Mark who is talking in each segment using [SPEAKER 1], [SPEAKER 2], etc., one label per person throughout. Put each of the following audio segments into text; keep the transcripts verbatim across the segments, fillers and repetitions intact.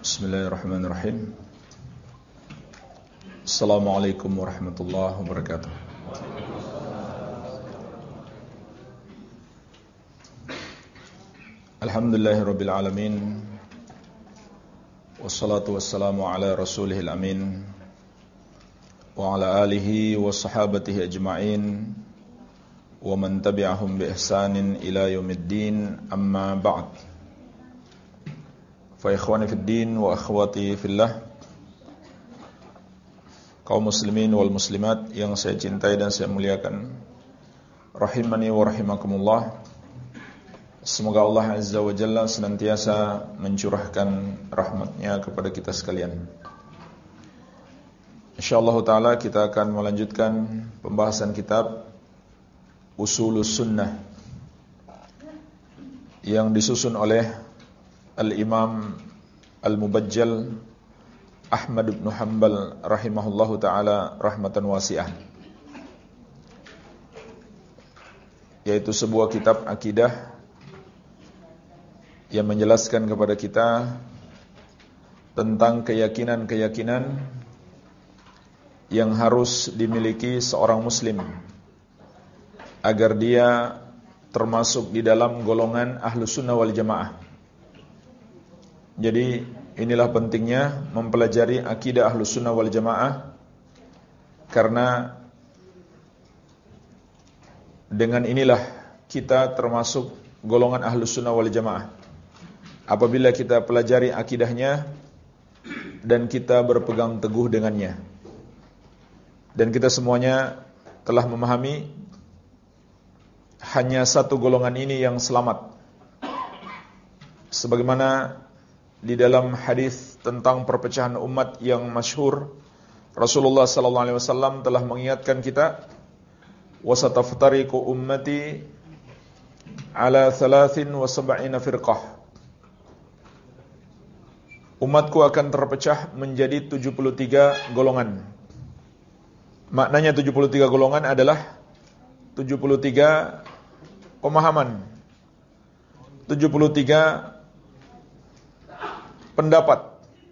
[SPEAKER 1] Bismillahirrahmanirrahim. Assalamualaikum warahmatullahi wabarakatuh. Alhamdulillahirabbil alamin. Wassalatu wassalamu ala rasulihil amin wa ala alihi wa sahabatihi ajma'in wa man tabi'ahum bi ihsanin ila yaumiddin, amma ba'd. Fa ikhwani fid din wa akhwati fillah, kaum muslimin wal muslimat yang saya cintai dan saya muliakan, rahimani wa rahimakumullah. Semoga Allah Azza wa Jalla senantiasa mencurahkan rahmatnya kepada kita sekalian. InsyaAllah ta'ala kita akan melanjutkan pembahasan kitab Usulus Sunnah yang disusun oleh Al-Imam Al-Mubajjal Ahmad bin Hanbal rahimahullahu ta'ala rahmatan wasi'ah, yaitu sebuah kitab akidah yang menjelaskan kepada kita tentang keyakinan-keyakinan yang harus dimiliki seorang muslim agar dia termasuk di dalam golongan Ahlus Sunnah wal Jamaah. Jadi inilah pentingnya mempelajari akidah Ahlus Sunnah wal Jamaah, karena dengan inilah kita termasuk golongan Ahlus Sunnah wal Jamaah. Apabila kita pelajari akidahnya dan kita berpegang teguh dengannya. Dan kita semuanya telah memahami hanya satu golongan ini yang selamat. Sebagaimana di dalam hadis tentang perpecahan umat yang masyhur, Rasulullah sallallahu alaihi wasallam telah mengingatkan kita, wasataftariqu ummati ala thalathin wa sab'ina firqah. Umatku akan terpecah menjadi tujuh puluh tiga golongan. Maknanya tujuh puluh tiga golongan adalah tujuh puluh tiga pemahaman, tujuh puluh tiga pendapat.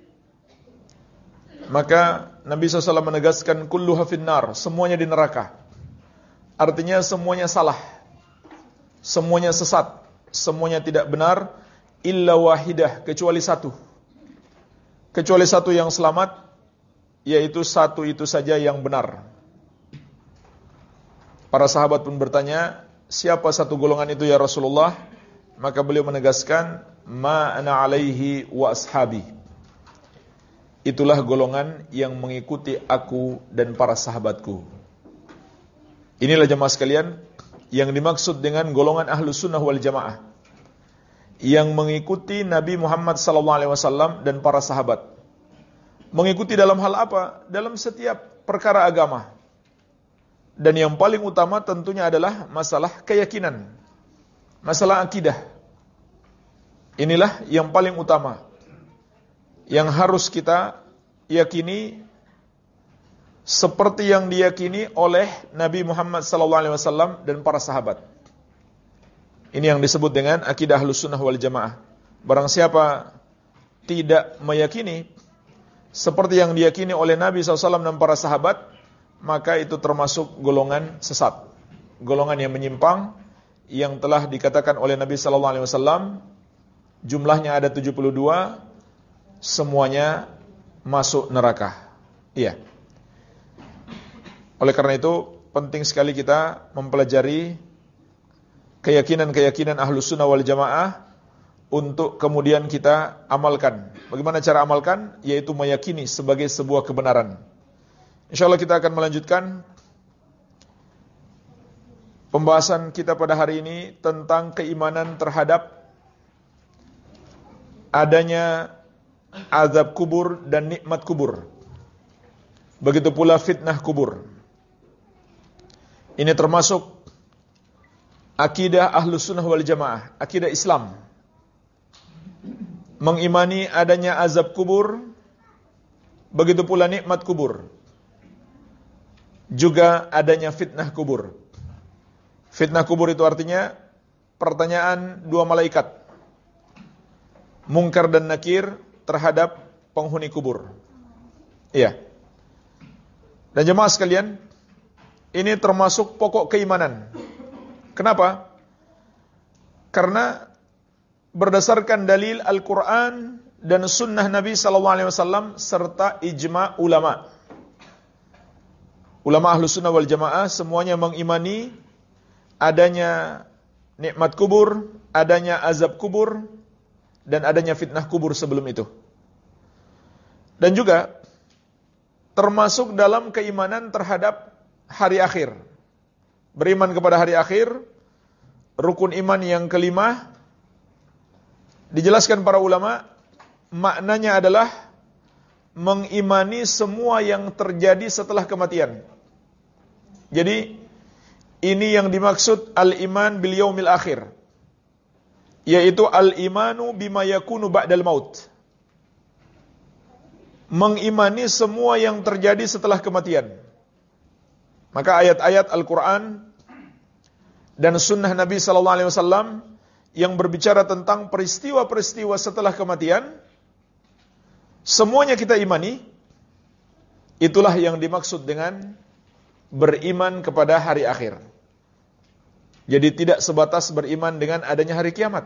[SPEAKER 1] Maka Nabi shallallahu alaihi wasallam menegaskan kulluha finnar, semuanya di neraka. Artinya semuanya salah, semuanya sesat, semuanya tidak benar, illa wahidah, kecuali satu. Kecuali satu yang selamat, yaitu satu itu saja yang benar. Para sahabat pun bertanya, siapa satu golongan itu ya Rasulullah? Maka beliau menegaskan, ma ana alaihi wa ashabi. Itulah golongan yang mengikuti aku dan para sahabatku. Inilah jemaah sekalian yang dimaksud dengan golongan Ahlus Sunnah wal Jamaah, yang mengikuti Nabi Muhammad sallallahu alaihi wasallam dan para sahabat. Mengikuti dalam hal apa? Dalam setiap perkara agama. Dan yang paling utama tentunya adalah masalah keyakinan, masalah akidah. Inilah yang paling utama, yang harus kita yakini seperti yang diyakini oleh Nabi Muhammad sallallahu alaihi wasallam dan para sahabat. Ini yang disebut dengan akidah Ahlus Sunnah wal Jamaah. Barang siapa tidak meyakini seperti yang diyakini oleh Nabi sallallahu alaihi wasallam dan para sahabat, maka itu termasuk golongan sesat, golongan yang menyimpang, yang telah dikatakan oleh Nabi sallallahu alaihi wasallam jumlahnya ada tujuh puluh dua, semuanya masuk neraka. Iya. Oleh karena itu penting sekali kita mempelajari keyakinan-keyakinan Ahlus Sunnah wal Jamaah untuk kemudian kita amalkan. Bagaimana cara amalkan? Yaitu meyakini sebagai sebuah kebenaran. InsyaAllah kita akan melanjutkan pembahasan kita pada hari ini tentang keimanan terhadap adanya azab kubur dan nikmat kubur. Begitu pula fitnah kubur. Ini termasuk akidah Ahlus Sunnah wal Jamaah, akidah Islam. Mengimani adanya azab kubur, begitu pula nikmat kubur. Juga adanya fitnah kubur. Fitnah kubur itu artinya pertanyaan dua malaikat, Munkar dan Nakir, terhadap penghuni kubur. Iya. Dan jemaah sekalian, ini termasuk pokok keimanan. Kenapa? Karena berdasarkan dalil Al-Quran dan sunnah Nabi sallallahu alaihi wasallam serta ijma' ulama. Ulama Ahlus Sunnah wal Jamaah semuanya mengimani adanya nikmat kubur, adanya azab kubur, dan adanya fitnah kubur sebelum itu. Dan juga termasuk dalam keimanan terhadap hari akhir. Beriman kepada hari akhir, rukun iman yang kelima, dijelaskan para ulama, maknanya adalah mengimani semua yang terjadi setelah kematian. Jadi, ini yang dimaksud al-iman bil yaumil akhir, yaitu al-imanu bima yakunu ba'dal maut. Mengimani semua yang terjadi setelah kematian. Maka ayat-ayat Al-Quran dan sunnah Nabi sallallahu alaihi wasallam yang berbicara tentang peristiwa-peristiwa setelah kematian, semuanya kita imani. Itulah yang dimaksud dengan beriman kepada hari akhir. Jadi tidak sebatas beriman dengan adanya hari kiamat.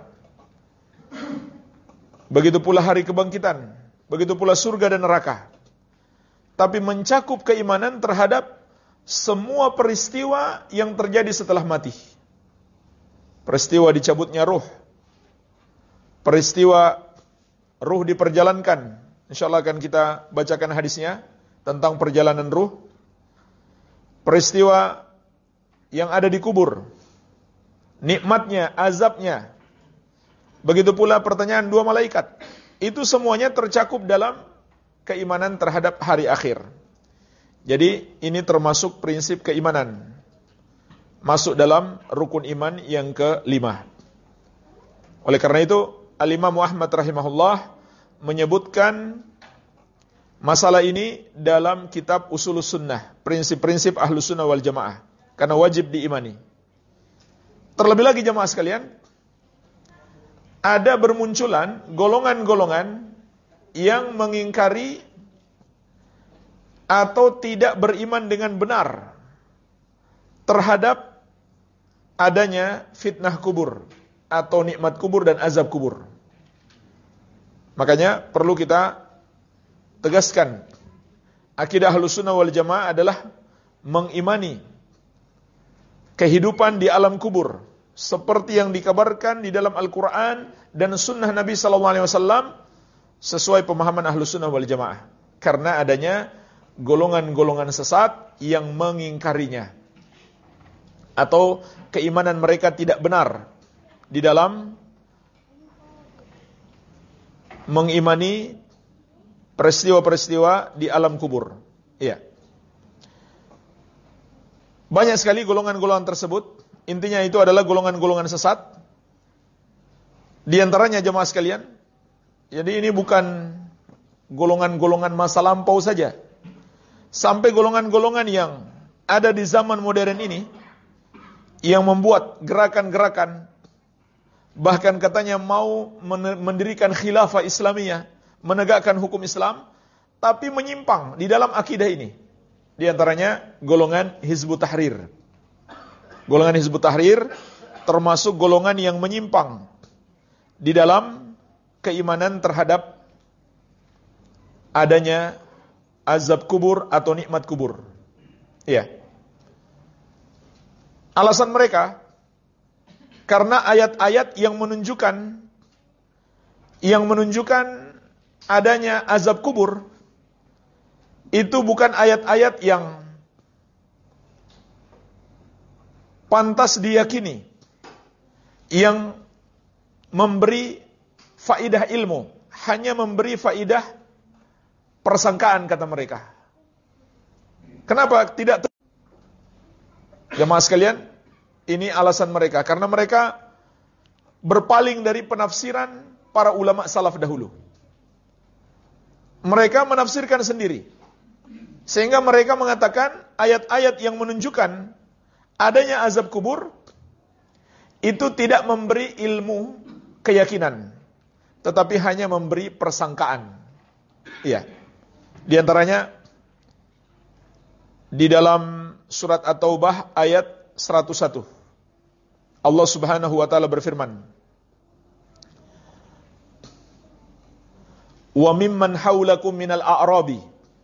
[SPEAKER 1] Begitu pula hari kebangkitan, begitu pula surga dan neraka. Tapi mencakup keimanan terhadap semua peristiwa yang terjadi setelah mati. Peristiwa dicabutnya ruh, peristiwa ruh diperjalankan. Insyaallah akan kita bacakan hadisnya tentang perjalanan ruh. Peristiwa yang ada di kubur, nikmatnya, azabnya. Begitu pula pertanyaan dua malaikat. Itu semuanya tercakup dalam keimanan terhadap hari akhir. Jadi ini termasuk prinsip keimanan. Masuk dalam rukun iman yang kelima. Oleh karena itu, Al-Imam Ahmad rahimahullah menyebutkan masalah ini dalam kitab Usulus Sunnah, prinsip-prinsip Ahlus Sunnah wal Jamaah, karena wajib diimani. Terlebih lagi jamaah sekalian, ada bermunculan golongan-golongan yang mengingkari atau tidak beriman dengan benar terhadap adanya fitnah kubur atau nikmat kubur dan azab kubur. Makanya perlu kita tegaskan, akidah Ahlus Sunnah wal Jamaah adalah mengimani kehidupan di alam kubur seperti yang dikabarkan di dalam Al-Quran dan sunnah Nabi sallallahu alaihi wasallam sesuai pemahaman Ahlus Sunnah wal Jamaah. Karena adanya golongan-golongan sesat yang mengingkarinya atau keimanan mereka tidak benar di dalam mengimani peristiwa-peristiwa di alam kubur. Iya. Banyak sekali golongan-golongan tersebut. Intinya itu adalah golongan-golongan sesat. Di antaranya jemaah sekalian, jadi ini bukan golongan-golongan masa lampau saja. Sampai golongan-golongan yang ada di zaman modern ini yang membuat gerakan-gerakan, bahkan katanya mau mendirikan khilafah Islamiyah, menegakkan hukum Islam, tapi menyimpang di dalam akidah ini. Di antaranya golongan Hizbut Tahrir. Golongan Hizbut Tahrir termasuk golongan yang menyimpang di dalam keimanan terhadap adanya azab kubur atau nikmat kubur. Iya. Alasan mereka karena ayat-ayat yang menunjukkan yang menunjukkan adanya azab kubur itu bukan ayat-ayat yang pantas diyakini, yang memberi faidah ilmu, hanya memberi faidah persangkaan kata mereka. Kenapa tidak? Jemaah sekalian, ini alasan mereka karena mereka berpaling dari penafsiran para ulama salaf dahulu. Mereka menafsirkan sendiri. Sehingga mereka mengatakan ayat-ayat yang menunjukkan adanya azab kubur itu tidak memberi ilmu keyakinan, tetapi hanya memberi persangkaan. Iya. Di antaranya di dalam surat At-Taubah ayat seratus satu. Allah Subhanahu wa taala berfirman, "Wa mimman haulakum minal a'rabi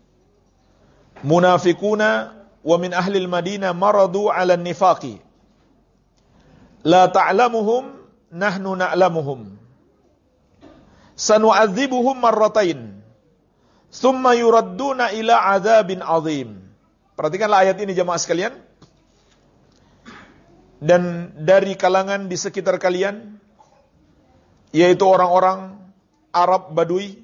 [SPEAKER 1] munafiquna wa min ahli al-Madinah maradu 'ala an-nifaqi la ta'lamuhum nahnu na'lamuhum sanu'adzibuhum marratain thumma yuradduna ila 'adzabin 'adzim." Perhatikanlah ayat ini jemaah sekalian. Dan dari kalangan di sekitar kalian, yaitu orang-orang Arab Badui,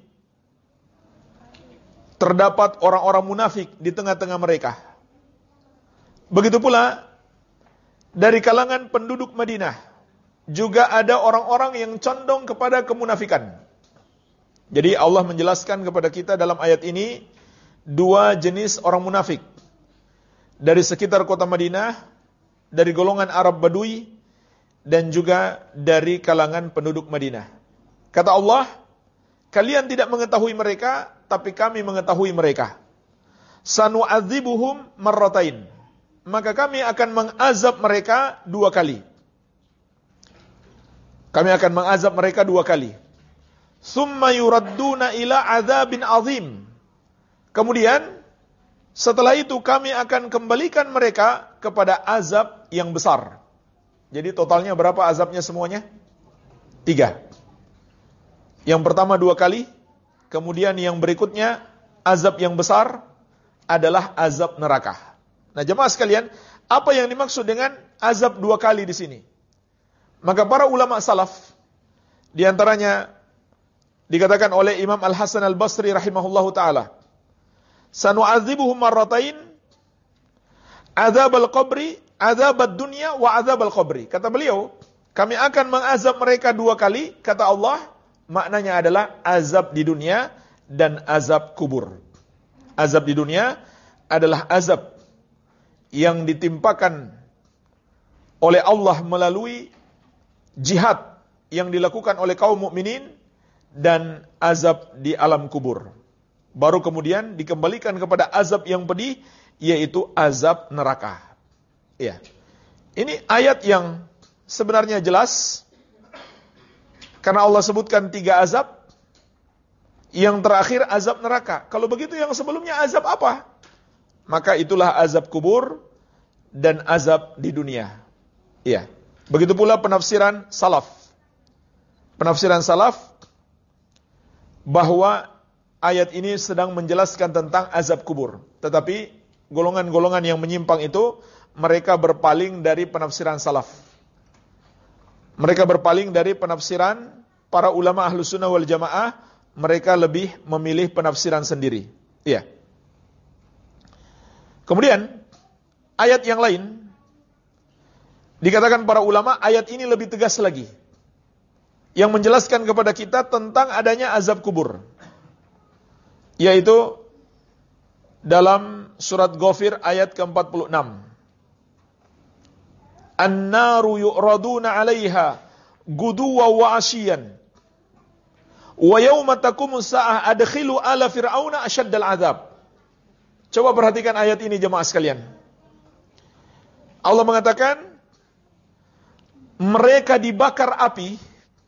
[SPEAKER 1] terdapat orang-orang munafik di tengah-tengah mereka. Begitu pula dari kalangan penduduk Madinah juga ada orang-orang yang condong kepada kemunafikan. Jadi Allah menjelaskan kepada kita dalam ayat ini dua jenis orang munafik. Dari sekitar kota Madinah, dari golongan Arab Badui, dan juga dari kalangan penduduk Madinah. Kata Allah, kalian tidak mengetahui mereka, tapi kami mengetahui mereka. Sanu'adzibuhum marratain. Maka kami akan mengazab mereka dua kali. Kami akan mengazab mereka dua kali. Tsumma yuradduna ila adzabin azim. Kemudian setelah itu kami akan kembalikan mereka kepada azab yang besar. Jadi totalnya berapa azabnya semuanya? Tiga. Yang pertama dua kali. Kemudian yang berikutnya azab yang besar adalah azab neraka. Nah jemaah sekalian, apa yang dimaksud dengan azab dua kali di sini? Maka para ulama salaf, di antaranya dikatakan oleh Imam Al-Hasan Al-Basri rahimahullahu ta'ala, sanu'adzibuhum marratain azab al-qabri, azab ad-dunya wa azab al-qabri. Kata beliau, kami akan mengazab mereka dua kali, kata Allah, maknanya adalah azab di dunia dan azab kubur. Azab di dunia adalah azab yang ditimpakan oleh Allah melalui jihad yang dilakukan oleh kaum mukminin dan azab di alam kubur. Baru kemudian dikembalikan kepada azab yang pedih, yaitu azab neraka. Ya. Ini ayat yang sebenarnya jelas, karena Allah sebutkan tiga azab, yang terakhir azab neraka. Kalau begitu yang sebelumnya azab apa? Maka itulah azab kubur dan azab di dunia. Ya. Begitu pula penafsiran salaf. Penafsiran salaf bahwa ayat ini sedang menjelaskan tentang azab kubur. Tetapi golongan-golongan yang menyimpang itu, mereka berpaling dari penafsiran salaf. Mereka berpaling dari penafsiran para ulama Ahlus Sunnah wal Jamaah. Mereka lebih memilih penafsiran sendiri. Iya. Kemudian, ayat yang lain, dikatakan para ulama, ayat ini lebih tegas lagi. Yang menjelaskan kepada kita tentang adanya azab kubur. Yaitu dalam surat Ghafir ayat ke empat puluh enam. An-naru yu'raduna 'alaiha guduwa wa 'ashiyan. Wa yawma taqumus sa'ah adkhilu ala fir'auna asyaddal 'adzab. Coba perhatikan ayat ini jemaah sekalian. Allah mengatakan mereka dibakar api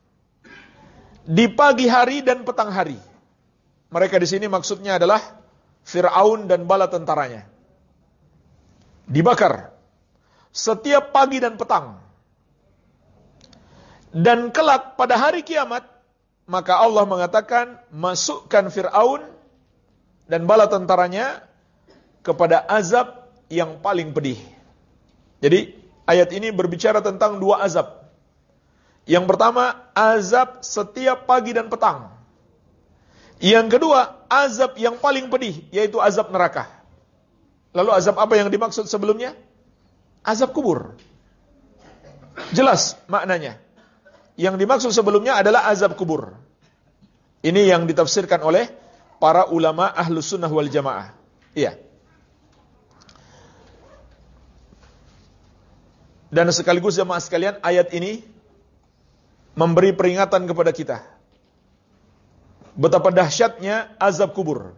[SPEAKER 1] di pagi hari dan petang hari. Mereka di sini maksudnya adalah Fir'aun dan bala tentaranya. Dibakar setiap pagi dan petang. Dan kelak pada hari kiamat, maka Allah mengatakan, masukkan Fir'aun dan bala tentaranya kepada azab yang paling pedih. Jadi, ayat ini berbicara tentang dua azab. Yang pertama, azab setiap pagi dan petang. Yang kedua, azab yang paling pedih, yaitu azab neraka. Lalu azab apa yang dimaksud sebelumnya? Azab kubur. Jelas maknanya. Yang dimaksud sebelumnya adalah azab kubur. Ini yang ditafsirkan oleh para ulama Ahlus Sunnah wal Jamaah. Iya. Dan sekaligus jemaah sekalian, ayat ini memberi peringatan kepada kita betapa dahsyatnya azab kubur.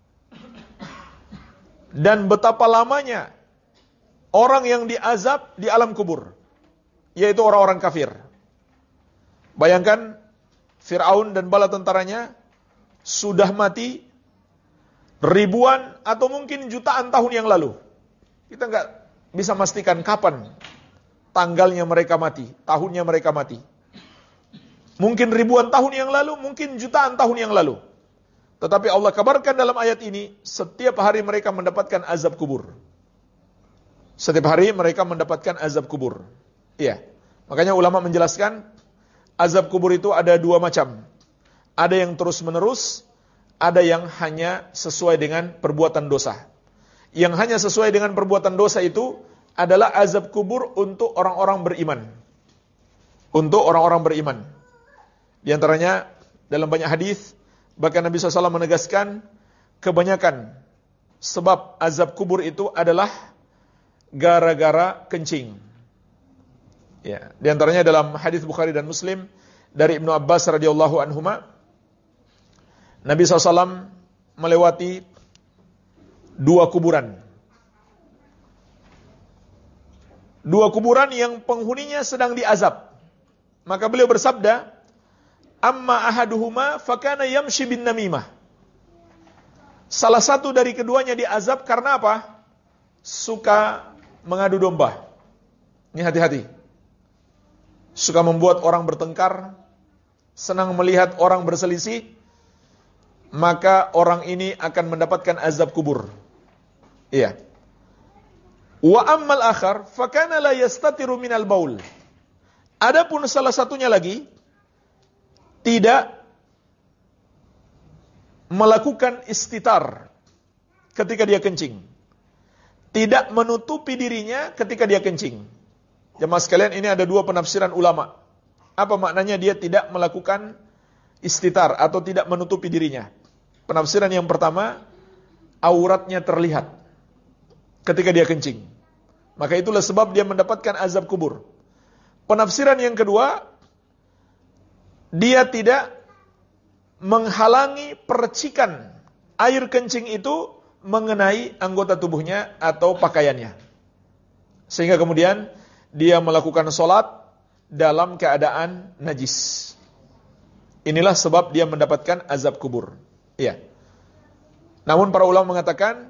[SPEAKER 1] Dan betapa lamanya orang yang diazab di alam kubur, yaitu orang-orang kafir. Bayangkan Fir'aun dan bala tentaranya sudah mati ribuan atau mungkin jutaan tahun yang lalu. Kita nggak bisa memastikan kapan tanggalnya mereka mati, tahunnya mereka mati. Mungkin ribuan tahun yang lalu, mungkin jutaan tahun yang lalu. Tetapi Allah kabarkan dalam ayat ini, setiap hari mereka mendapatkan azab kubur. Setiap hari mereka mendapatkan azab kubur. Iya. Makanya ulama menjelaskan, azab kubur itu ada dua macam. Ada yang terus-menerus, ada yang hanya sesuai dengan perbuatan dosa. Yang hanya sesuai dengan perbuatan dosa itu adalah azab kubur untuk orang-orang beriman. Untuk orang-orang beriman. Di antaranya dalam banyak hadis, bahkan Nabi shallallahu alaihi wasallam menegaskan, kebanyakan sebab azab kubur itu adalah gara-gara kencing. Ya, di antaranya dalam hadis Bukhari dan Muslim dari Ibnu Abbas radhiyallahu anhuma, Nabi shallallahu alaihi wasallam melewati dua kuburan. Dua kuburan yang penghuninya sedang diazab. Maka beliau bersabda, amma ahaduhuma fakana yamshi bin namimah. Salah satu dari keduanya diazab karena apa? Suka mengadu domba. Ini hati-hati. Suka membuat orang bertengkar, senang melihat orang berselisih, maka orang ini akan mendapatkan azab kubur. Iya. Wa ammal akhar fakana la yastatiru minal baul. Adapun salah satunya lagi tidak melakukan istitar ketika dia kencing. Tidak menutupi dirinya ketika dia kencing. Jemaah sekalian, ini ada dua penafsiran ulama. Apa maknanya dia tidak melakukan istitar atau tidak menutupi dirinya? Penafsiran yang pertama, auratnya terlihat ketika dia kencing. Maka itulah sebab dia mendapatkan azab kubur. Penafsiran yang kedua, dia tidak menghalangi percikan air kencing itu mengenai anggota tubuhnya atau pakaiannya. Sehingga kemudian dia melakukan sholat dalam keadaan najis. Inilah sebab dia mendapatkan azab kubur. Iya. Namun para ulama mengatakan,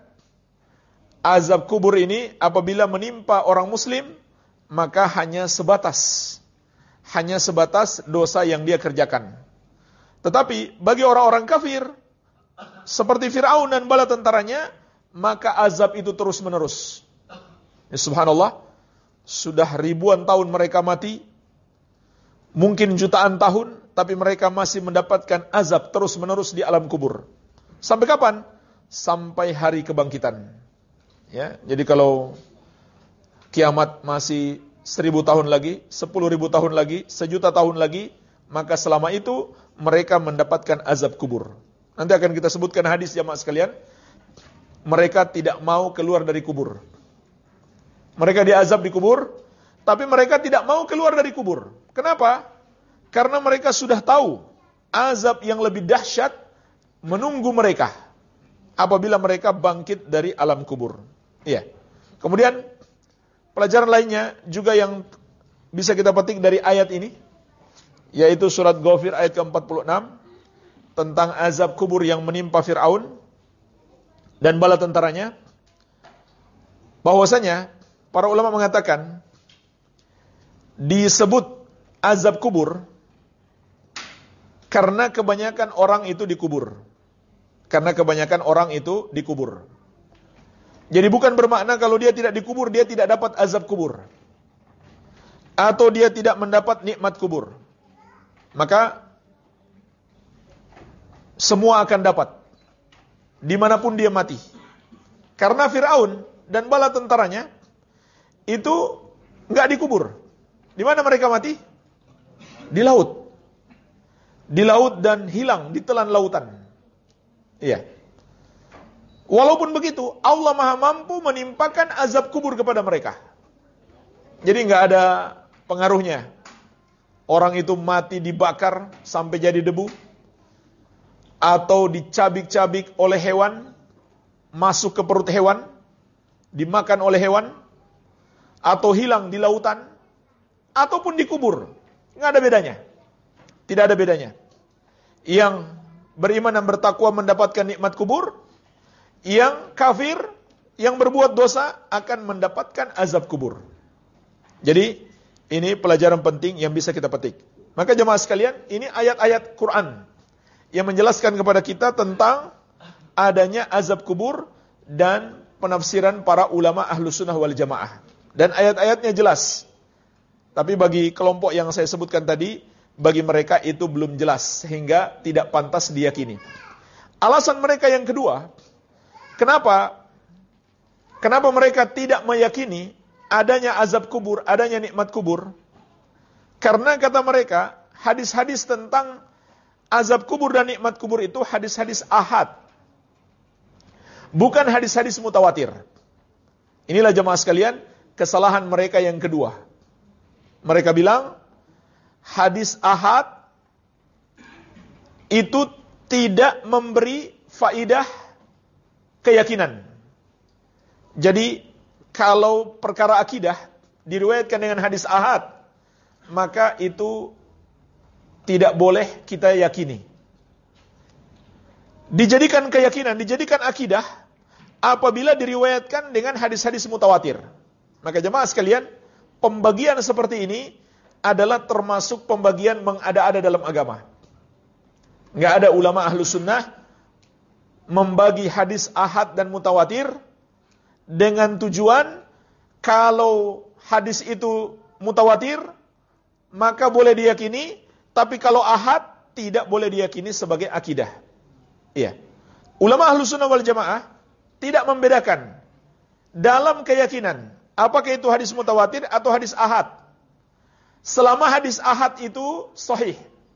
[SPEAKER 1] azab kubur ini apabila menimpa orang muslim, maka hanya sebatas hanya sebatas dosa yang dia kerjakan. Tetapi bagi orang-orang kafir seperti Fir'aun dan bala tentaranya, maka azab itu terus-menerus. Ya, subhanallah, sudah ribuan tahun mereka mati, mungkin jutaan tahun, tapi mereka masih mendapatkan azab terus-menerus di alam kubur. Sampai kapan? Sampai hari kebangkitan. Ya, jadi kalau kiamat masih seribu tahun lagi, sepuluh ribu tahun lagi, sejuta tahun lagi, maka selama itu mereka mendapatkan azab kubur. Nanti akan kita sebutkan hadis jamaah sekalian. Mereka tidak mau keluar dari kubur. Mereka diazab di kubur, tapi mereka tidak mau keluar dari kubur. Kenapa? Karena mereka sudah tahu azab yang lebih dahsyat menunggu mereka apabila mereka bangkit dari alam kubur. Iya. Kemudian pelajaran lainnya juga yang bisa kita petik dari ayat ini, yaitu surat Ghafir ayat ke empat puluh enam tentang azab kubur yang menimpa Fir'aun dan bala tentaranya. Bahwasanya para ulama mengatakan disebut azab kubur karena kebanyakan orang itu dikubur. Karena kebanyakan orang itu dikubur. Jadi bukan bermakna kalau dia tidak dikubur, dia tidak dapat azab kubur. Atau dia tidak mendapat nikmat kubur. Maka semua akan dapat. Dimanapun dia mati. Karena Fir'aun dan bala tentaranya itu enggak dikubur. Di mana mereka mati? Di laut. Di laut dan hilang, ditelan lautan. Iya. Walaupun begitu, Allah Maha mampu menimpakan azab kubur kepada mereka. Jadi enggak ada pengaruhnya. Orang itu mati dibakar sampai jadi debu, atau dicabik-cabik oleh hewan, masuk ke perut hewan, dimakan oleh hewan, atau hilang di lautan, ataupun dikubur. Nggak ada bedanya. Tidak ada bedanya. Yang beriman dan bertakwa mendapatkan nikmat kubur, yang kafir, yang berbuat dosa akan mendapatkan azab kubur. Jadi, ini pelajaran penting yang bisa kita petik. Maka jemaah sekalian, ini ayat-ayat Quran yang menjelaskan kepada kita tentang adanya azab kubur dan penafsiran para ulama Ahlus Sunnah wal Jamaah. Dan ayat-ayatnya jelas. Tapi bagi kelompok yang saya sebutkan tadi, bagi mereka itu belum jelas sehingga tidak pantas diyakini. Alasan mereka yang kedua, kenapa kenapa mereka tidak meyakini adanya azab kubur, adanya nikmat kubur? Karena kata mereka, hadis-hadis tentang azab kubur dan nikmat kubur itu hadis-hadis ahad. Bukan hadis-hadis mutawatir. Inilah jemaah sekalian, kesalahan mereka yang kedua. Mereka bilang, hadis ahad itu tidak memberi faidah keyakinan. Jadi, kalau perkara akidah diriwayatkan dengan hadis ahad, maka itu tidak boleh kita yakini. Dijadikan keyakinan, dijadikan akidah apabila diriwayatkan dengan hadis-hadis mutawatir. Maka jemaah sekalian, pembagian seperti ini adalah termasuk pembagian mengada-ada dalam agama. Nggak ada ulama Ahlus Sunnah membagi hadis ahad dan mutawatir dengan tujuan kalau hadis itu mutawatir maka boleh diyakini, tapi kalau ahad tidak boleh diyakini sebagai akidah. Iya. Ulama Ahlus Sunnah wal Jamaah tidak membedakan dalam keyakinan apakah itu hadis mutawatir atau hadis ahad. Selama hadis ahad itu sahih.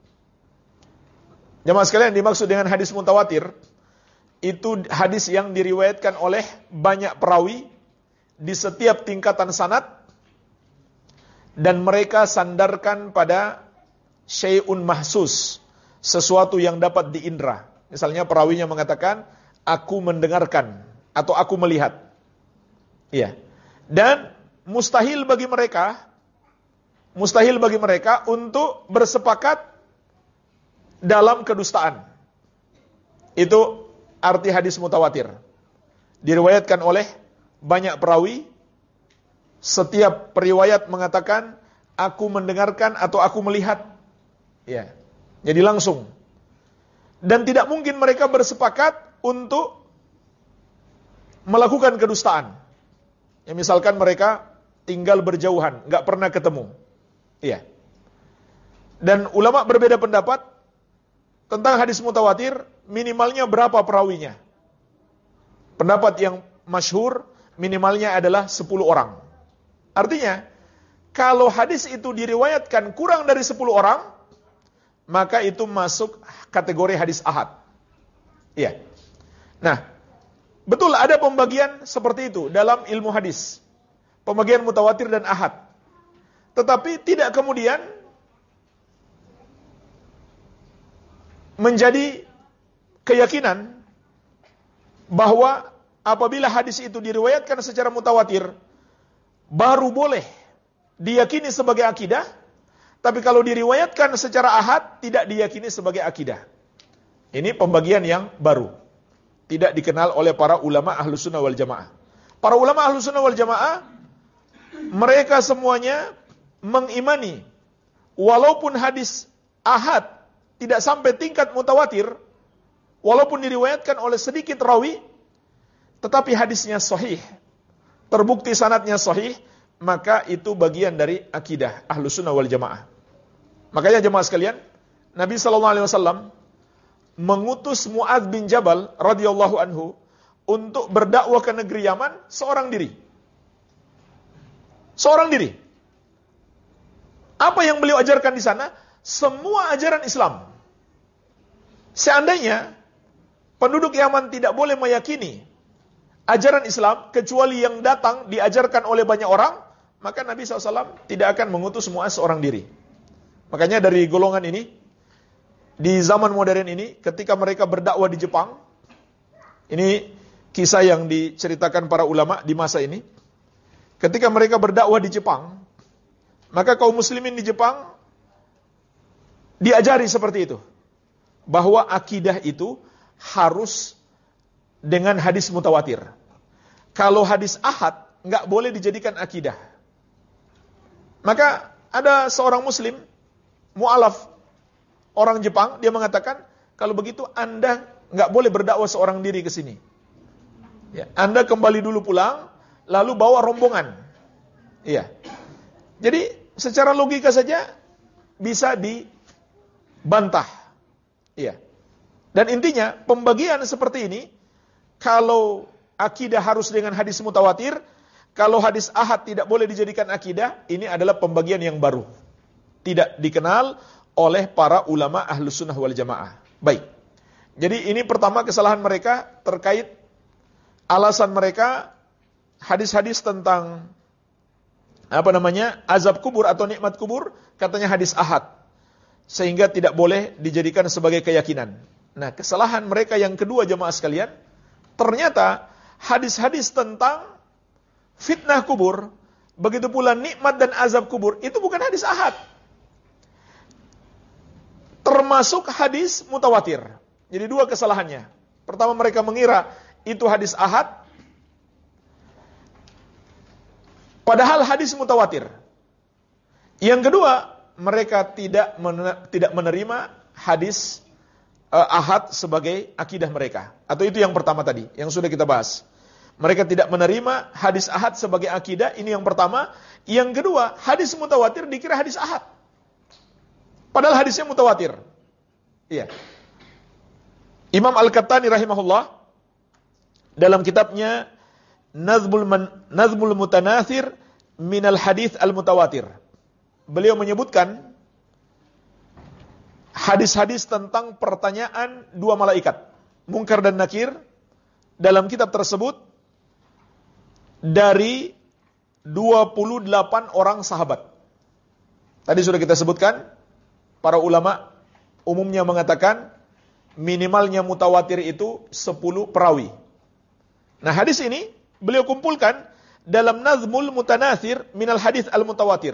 [SPEAKER 1] Jemaah sekalian, dimaksud dengan hadis mutawatir itu hadis yang diriwayatkan oleh banyak perawi di setiap tingkatan sanad dan mereka sandarkan pada syai'un mahsus, sesuatu yang dapat diindra. Misalnya perawinya mengatakan, aku mendengarkan atau aku melihat. Iya. Dan mustahil bagi mereka mustahil bagi mereka untuk bersepakat dalam kedustaan. Itu arti hadis mutawatir. Diriwayatkan oleh banyak perawi, setiap periwayat mengatakan aku mendengarkan atau aku melihat. Ya. Jadi langsung. Dan tidak mungkin mereka bersepakat untuk melakukan kedustaan. Ya, misalkan mereka tinggal berjauhan, nggak pernah ketemu. Iya. Dan ulama berbeda pendapat tentang hadis mutawatir, minimalnya berapa perawinya. Pendapat yang masyhur, minimalnya adalah sepuluh orang. Artinya, kalau hadis itu diriwayatkan kurang dari sepuluh orang, maka itu masuk kategori hadis ahad. Iya. Nah, betul ada pembagian seperti itu dalam ilmu hadis. Pembagian mutawatir dan ahad. Tetapi tidak kemudian menjadi keyakinan bahwa apabila hadis itu diriwayatkan secara mutawatir, baru boleh diyakini sebagai akidah, tapi kalau diriwayatkan secara ahad, tidak diyakini sebagai akidah. Ini pembagian yang baru. Tidak dikenal oleh para ulama Ahlus Sunnah wal Jamaah. Para ulama Ahlus Sunnah wal Jamaah, mereka semuanya mengimani, walaupun hadis ahad tidak sampai tingkat mutawatir, walaupun diriwayatkan oleh sedikit rawi, tetapi hadisnya sahih, terbukti sanadnya sahih, maka itu bagian dari akidah Ahlus Sunnah wal Jamaah. Makanya jemaah sekalian, Nabi sallallahu alaihi wasallam mengutus Mu'adz bin Jabal radhiyallahu anhu untuk berdakwah ke negeri Yaman seorang diri. Seorang diri. Apa yang beliau ajarkan di sana? Semua ajaran Islam. Seandainya penduduk Yaman tidak boleh meyakini ajaran Islam kecuali yang datang diajarkan oleh banyak orang, maka Nabi shallallahu alaihi wasallam tidak akan mengutus Mu'adz seorang diri. Makanya dari golongan ini di zaman modern ini ketika mereka berdakwah di Jepang, ini kisah yang diceritakan para ulama di masa ini. Ketika mereka berdakwah di Jepang, maka kaum muslimin di Jepang diajari seperti itu. Bahwa akidah itu harus dengan hadis mutawatir. Kalau hadis ahad, nggak boleh dijadikan akidah. Maka ada seorang muslim, mu'alaf, orang Jepang, dia mengatakan, kalau begitu Anda nggak boleh berdakwah seorang diri ke sini. Ya, Anda kembali dulu pulang, lalu bawa rombongan. Iya. Jadi secara logika saja bisa dibantah. Iya. Dan intinya pembagian seperti ini, kalau akidah harus dengan hadis mutawatir, kalau hadis ahad tidak boleh dijadikan akidah, ini adalah pembagian yang baru. Tidak dikenal oleh para ulama ahlus sunnah wal jamaah. Baik. Jadi ini pertama kesalahan mereka terkait alasan mereka hadis-hadis tentang apa namanya azab kubur atau nikmat kubur, katanya hadis ahad, sehingga tidak boleh dijadikan sebagai keyakinan. Nah, kesalahan mereka yang kedua jemaah sekalian, ternyata hadis-hadis tentang fitnah kubur, begitu pula nikmat dan azab kubur, itu bukan hadis ahad, termasuk hadis mutawatir. Jadi dua kesalahannya. Pertama, mereka mengira itu hadis ahad, padahal hadis mutawatir. Yang kedua, mereka tidak mener- tidak menerima hadis uh, ahad sebagai akidah mereka. Atau itu yang pertama tadi, yang sudah kita bahas. Mereka tidak menerima hadis ahad sebagai akidah, ini yang pertama. Yang kedua, hadis mutawatir dikira hadis ahad, padahal hadisnya mutawatir. Iya. Imam Al-Qattani rahimahullah dalam kitabnya Nazmul, Man, Nazmul Mutanathir Minal Hadith Al-Mutawatir, beliau menyebutkan hadis-hadis tentang pertanyaan dua malaikat, Munkar dan Nakir, dalam kitab tersebut dari dua puluh delapan orang sahabat. Tadi sudah kita sebutkan, para ulama umumnya mengatakan minimalnya mutawatir itu sepuluh perawi. Nah, hadis ini beliau kumpulkan dalam Nazmul Mutanathir Minal Hadith Al-Mutawatir.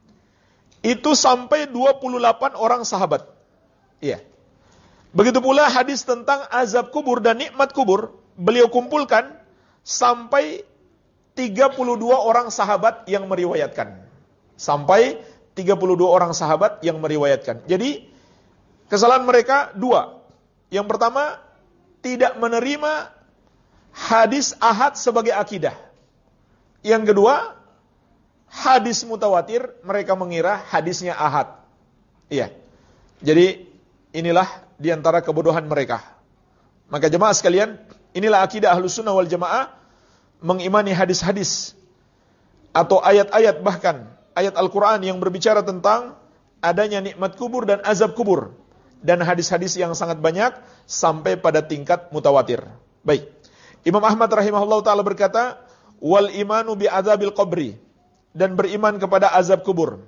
[SPEAKER 1] Itu sampai dua puluh delapan orang sahabat. Iya. Begitu pula hadis tentang azab kubur dan nikmat kubur, beliau kumpulkan sampai tiga puluh dua orang sahabat yang meriwayatkan. Sampai tiga puluh dua orang sahabat yang meriwayatkan. Jadi, kesalahan mereka dua. Yang pertama, tidak menerima hadis ahad sebagai akidah. Yang kedua, hadis mutawatir mereka mengira hadisnya ahad. Iya. Jadi inilah diantara kebodohan mereka. Maka jemaah sekalian, inilah akidah Ahlus Sunnah wal Jamaah, mengimani hadis-hadis atau ayat-ayat, bahkan ayat Al-Quran yang berbicara tentang adanya nikmat kubur dan azab kubur, dan hadis-hadis yang sangat banyak sampai pada tingkat mutawatir. Baik. Imam Ahmad rahimahullah ta'ala berkata, wal imanu bi azabil qabri, dan beriman kepada azab kubur.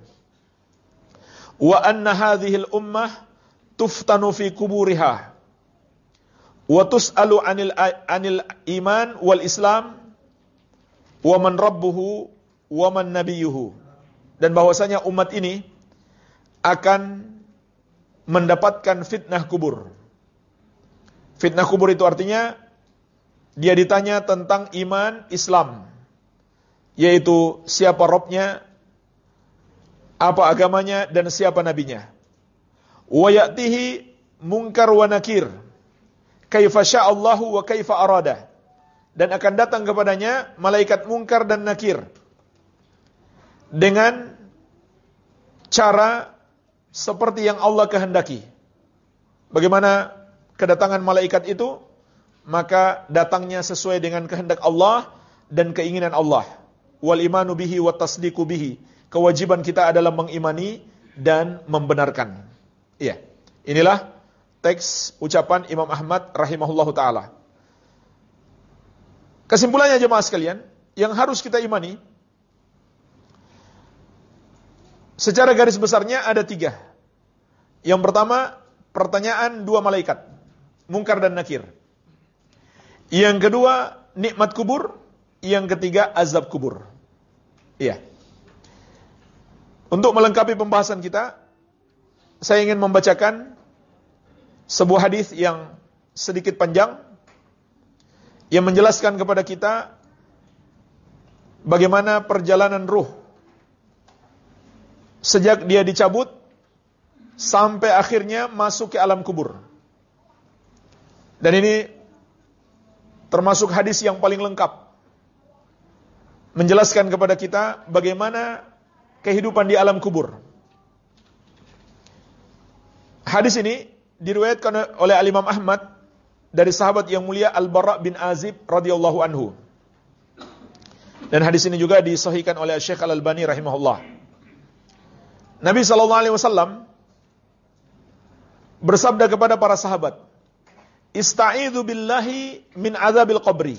[SPEAKER 1] Wa anna hadhil ummah tuftanu fi kuburiha wa tus'alu anil anil iman wal islam wa man rabbuhu wa man nabiyuhu. Dan bahwasanya umat ini akan mendapatkan fitnah kubur. Fitnah kubur itu artinya dia ditanya tentang iman Islam, yaitu siapa Robnya, apa agamanya, dan siapa nabinya. Wa ya'tihi munkar wa nakir, kaifa sya'allahu wa kaifa arada. Dan akan datang kepadanya malaikat munkar dan nakir dengan cara seperti yang Allah kehendaki. Bagaimana kedatangan malaikat itu? Maka datangnya sesuai dengan kehendak Allah dan keinginan Allah. Wal imanu bihi wa tasdiqu bihi. Kewajiban kita adalah mengimani dan membenarkan. Iya. Inilah teks ucapan Imam Ahmad rahimahullahu taala. Kesimpulannya jemaah sekalian, yang harus kita imani secara garis besarnya ada tiga. Yang pertama, pertanyaan dua malaikat, Munkar dan Nakir. Yang kedua, nikmat kubur. Yang ketiga, azab kubur. Iya. Untuk melengkapi pembahasan kita, saya ingin membacakan sebuah hadis yang sedikit panjang yang menjelaskan kepada kita bagaimana perjalanan ruh sejak dia dicabut sampai akhirnya masuk ke alam kubur. Dan ini termasuk hadis yang paling lengkap, menjelaskan kepada kita bagaimana kehidupan di alam kubur. Hadis ini diriwayatkan oleh Al-Imam Ahmad dari sahabat yang mulia Al-Bara' bin Azib radhiyallahu anhu. Dan hadis ini juga disahihkan oleh Syekh Al-Albani rahimahullah. Nabi sallallahu alaihi wasallam bersabda kepada para sahabat, "Ista'idzu billahi min azabil qabri."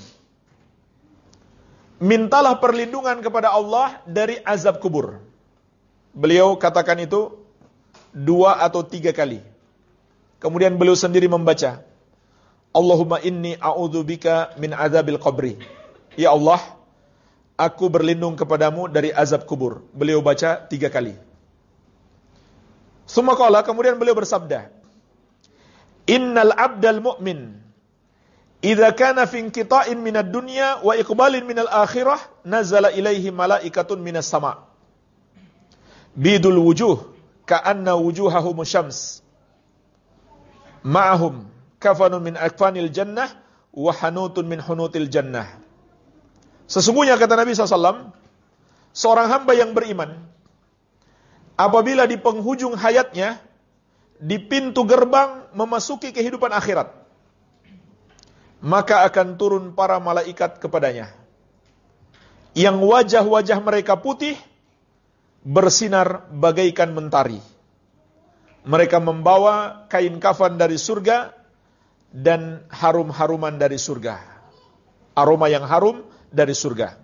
[SPEAKER 1] Mintalah perlindungan kepada Allah dari azab kubur. Beliau katakan itu dua atau tiga kali. Kemudian beliau sendiri membaca, Allahumma inni a'udzubika min azabil qabri. Ya Allah, aku berlindung kepadamu dari azab kubur. Beliau baca tiga kali. Summa qala, kemudian beliau bersabda, Innal abdal mu'min idza kana fi inqita'in minad dunya wa iqbalin minal akhirah nazala ilaihi malaikatun minas sama' bidul wujuh ka'anna wujuhahum syams ma'ahum kafanun min akfanil jannah wa hanutun min hunutil jannah. Sesungguhnya kata Nabi shallallahu alaihi wasallam, seorang hamba yang beriman apabila di penghujung hayatnya, di pintu gerbang memasuki kehidupan akhirat, maka akan turun para malaikat kepadanya yang wajah-wajah mereka putih bersinar bagaikan mentari. Mereka membawa kain kafan dari surga dan harum-haruman dari surga. Aroma yang harum dari surga.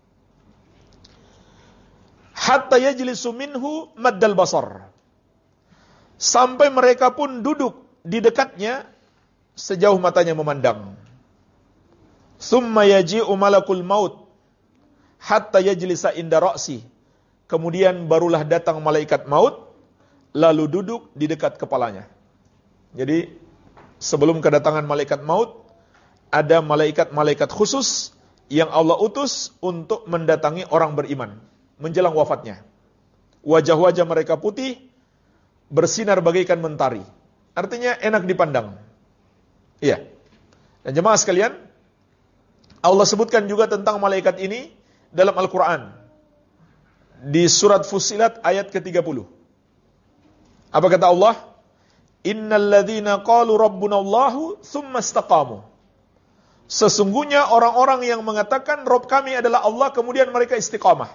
[SPEAKER 1] Hatta yajlisu minhu maddal basar. Sampai mereka pun duduk di dekatnya sejauh matanya memandang. Summa yaji'u malakul maut hatta yajlisa inda ra'si. Kemudian barulah datang malaikat maut, lalu duduk di dekat kepalanya. Jadi sebelum kedatangan malaikat maut, ada malaikat-malaikat khusus yang Allah utus untuk mendatangi orang beriman menjelang wafatnya. Wajah-wajah mereka putih, bersinar bagaikan mentari. Artinya enak dipandang. Iya. Dan jemaah sekalian, Allah sebutkan juga tentang malaikat ini dalam Al-Quran. Di surat Fussilat ayat ke tiga puluh. Apa kata Allah? Innal ladzina qalu rabbunallahu tsumma istaqamu. Sesungguhnya orang-orang yang mengatakan Rabb kami adalah Allah, kemudian mereka istiqamah.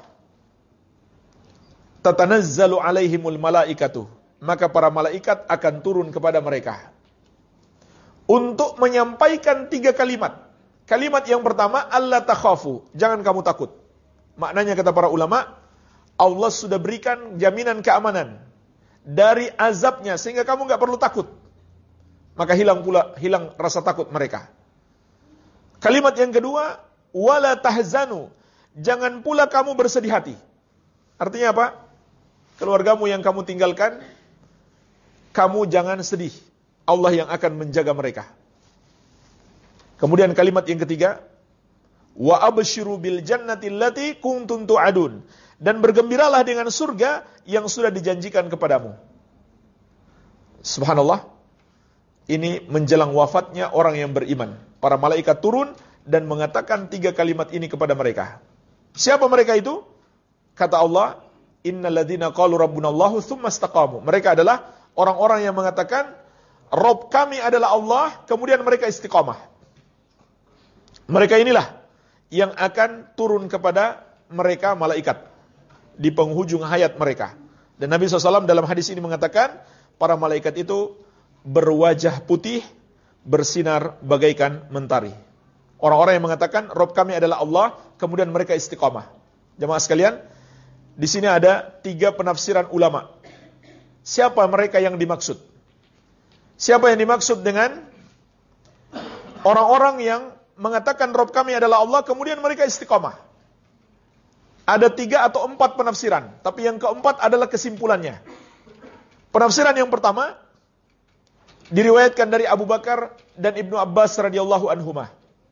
[SPEAKER 1] Tatanazzalu alaihimul malaikatu. Maka para malaikat akan turun kepada mereka untuk menyampaikan tiga kalimat. Kalimat yang pertama, alla takhafu, jangan kamu takut. Maknanya kata para ulama, Allah sudah berikan jaminan keamanan dari azabnya sehingga kamu enggak perlu takut. Maka hilang pula hilang rasa takut mereka. Kalimat yang kedua, wala tahzanu, jangan pula kamu bersedih hati. Artinya apa? Keluargamu yang kamu tinggalkan, kamu jangan sedih. Allah yang akan menjaga mereka. Kemudian kalimat yang ketiga, wa abshiru bil jannati allati kuntum tu'adun, dan bergembiralah dengan surga yang sudah dijanjikan kepadamu. Subhanallah. Ini menjelang wafatnya orang yang beriman. Para malaikat turun dan mengatakan tiga kalimat ini kepada mereka. Siapa mereka itu? Kata Allah, innal ladzina qalu rabbunallahu tsumma istaqamu. Mereka adalah orang-orang yang mengatakan Rabb kami adalah Allah, kemudian mereka istiqamah. Mereka inilah yang akan turun kepada mereka malaikat di penghujung hayat mereka. Dan Nabi shallallahu alaihi wasallam dalam hadis ini mengatakan, para malaikat itu berwajah putih, bersinar bagaikan mentari. Orang-orang yang mengatakan Rabb kami adalah Allah, kemudian mereka istiqamah. Jemaah sekalian, di sini ada tiga penafsiran ulama. Siapa mereka yang dimaksud? Siapa yang dimaksud dengan orang-orang yang mengatakan Rabb kami adalah Allah, kemudian mereka istiqamah? Ada tiga atau empat penafsiran, tapi yang keempat adalah kesimpulannya. Penafsiran yang pertama diriwayatkan dari Abu Bakar dan Ibnu Abbas radhiyallahu anhumah.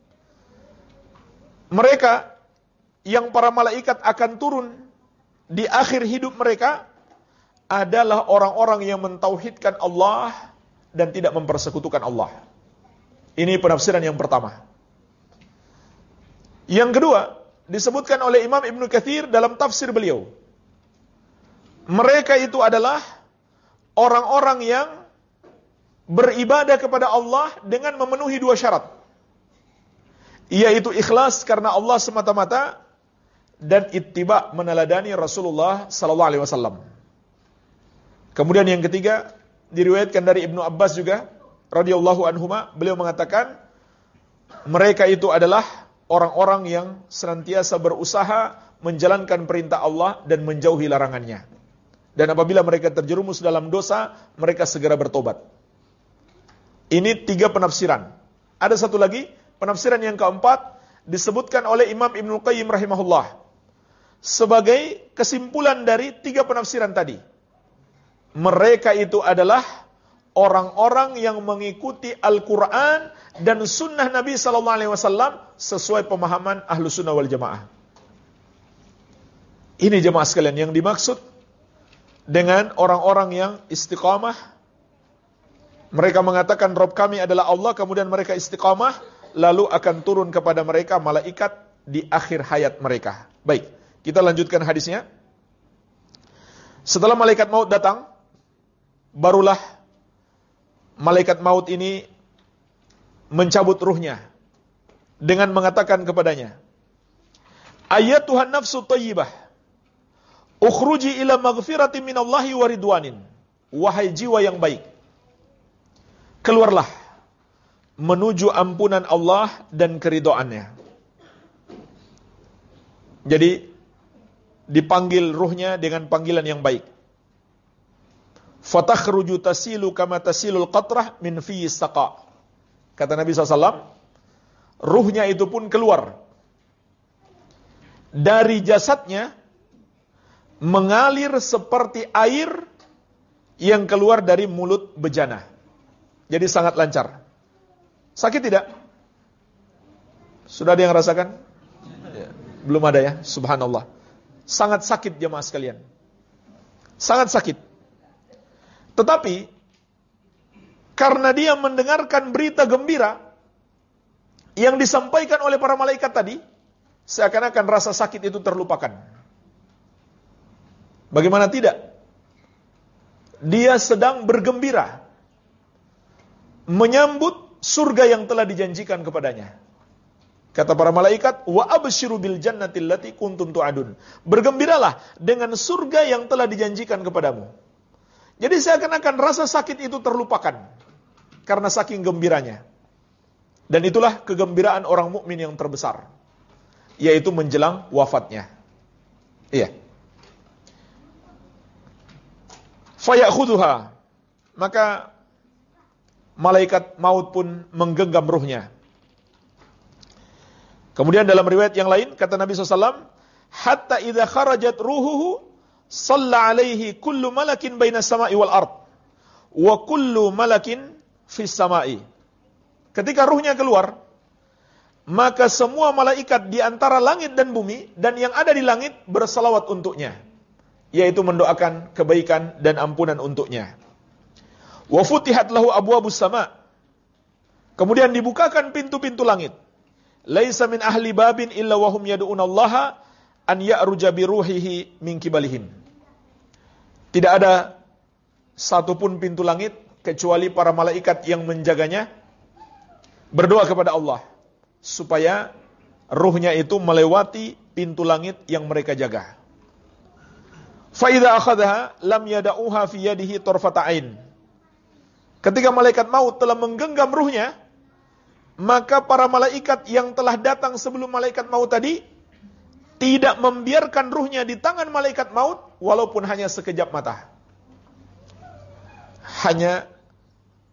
[SPEAKER 1] Mereka yang para malaikat akan turun di akhir hidup mereka adalah orang-orang yang mentauhidkan Allah dan tidak mempersekutukan Allah. Ini penafsiran yang pertama. Yang kedua, disebutkan oleh Imam Ibnu Katsir dalam tafsir beliau. Mereka itu adalah orang-orang yang beribadah kepada Allah dengan memenuhi dua syarat. Yaitu ikhlas karena Allah semata-mata dan ittiba meneladani Rasulullah sallallahu alaihi wasallam. Kemudian yang ketiga diriwayatkan dari Ibnu Abbas juga radhiyallahu anhuma, beliau mengatakan mereka itu adalah orang-orang yang senantiasa berusaha menjalankan perintah Allah dan menjauhi larangannya. Dan apabila mereka terjerumus dalam dosa, mereka segera bertobat. Ini tiga penafsiran. Ada satu lagi, penafsiran yang keempat disebutkan oleh Imam Ibnu Qayyim rahimahullah sebagai kesimpulan dari tiga penafsiran tadi. Mereka itu adalah orang-orang yang mengikuti Al-Quran dan sunnah Nabi sallallahu alaihi wasallam sesuai pemahaman Ahlus Sunnah wal Jamaah. Ini jemaah sekalian yang dimaksud dengan orang-orang yang istiqamah. Mereka mengatakan Rabb kami adalah Allah, kemudian mereka istiqamah, lalu akan turun kepada mereka malaikat di akhir hayat mereka. Baik, kita lanjutkan hadisnya. Setelah malaikat maut datang, barulah malaikat maut ini mencabut ruhnya dengan mengatakan kepadanya, Ayyatuhan nafsu thayyibah, ukhruji ila maghfirati minallahi wa ridwanin. Wahai jiwa yang baik, keluarlah menuju ampunan Allah dan keridhaannya. Jadi dipanggil ruhnya dengan panggilan yang baik. Fatakhruju tasilu kama tasilul qatrah min fi saqa. Kata Nabi shallallahu alaihi wasallam, ruhnya itu pun keluar dari jasadnya mengalir seperti air yang keluar dari mulut bejana. Jadi sangat lancar. Sakit tidak? Sudah ada yang rasakan? Ya. Belum ada ya? Subhanallah. Sangat sakit jemaah sekalian. Sangat sakit. Tetapi karena dia mendengarkan berita gembira yang disampaikan oleh para malaikat tadi, seakan-akan rasa sakit itu terlupakan. Bagaimana tidak? Dia sedang bergembira menyambut surga yang telah dijanjikan kepadanya. Kata para malaikat, wa absyiru bil jannati allati kuntum tu'adun. Bergembiralah dengan surga yang telah dijanjikan kepadamu. Jadi seakan-akan rasa sakit itu terlupakan karena saking gembiranya. Dan itulah kegembiraan orang mukmin yang terbesar, yaitu menjelang wafatnya. Iya. Fayakhudhuha, maka malaikat maut pun menggenggam ruhnya. Kemudian dalam riwayat yang lain, kata Nabi shallallahu alaihi wasallam, hatta idza kharajat ruhuhu shalla alaihi kullu malakin baina samai wal ard wa kullu malakin fis samai. Ketika ruhnya keluar, maka semua malaikat di antara langit dan bumi dan yang ada di langit bersalawat untuknya, yaitu mendoakan kebaikan dan ampunan untuknya. Wa futihat lahu abwabus sama. Kemudian dibukakan pintu-pintu langit. Laisa min ahli babin illa wa hum yad'unallaha an ya'ruja bi ruhihi min kibalihim. Tidak ada satupun pintu langit kecuali para malaikat yang menjaganya berdoa kepada Allah supaya ruhnya itu melewati pintu langit yang mereka jaga. Fa idza akhadha lam yad'uha fi yadihi tarfata ain. Ketika malaikat maut telah menggenggam ruhnya, maka para malaikat yang telah datang sebelum malaikat maut tadi tidak membiarkan ruhnya di tangan malaikat maut walaupun hanya sekejap mata. Hanya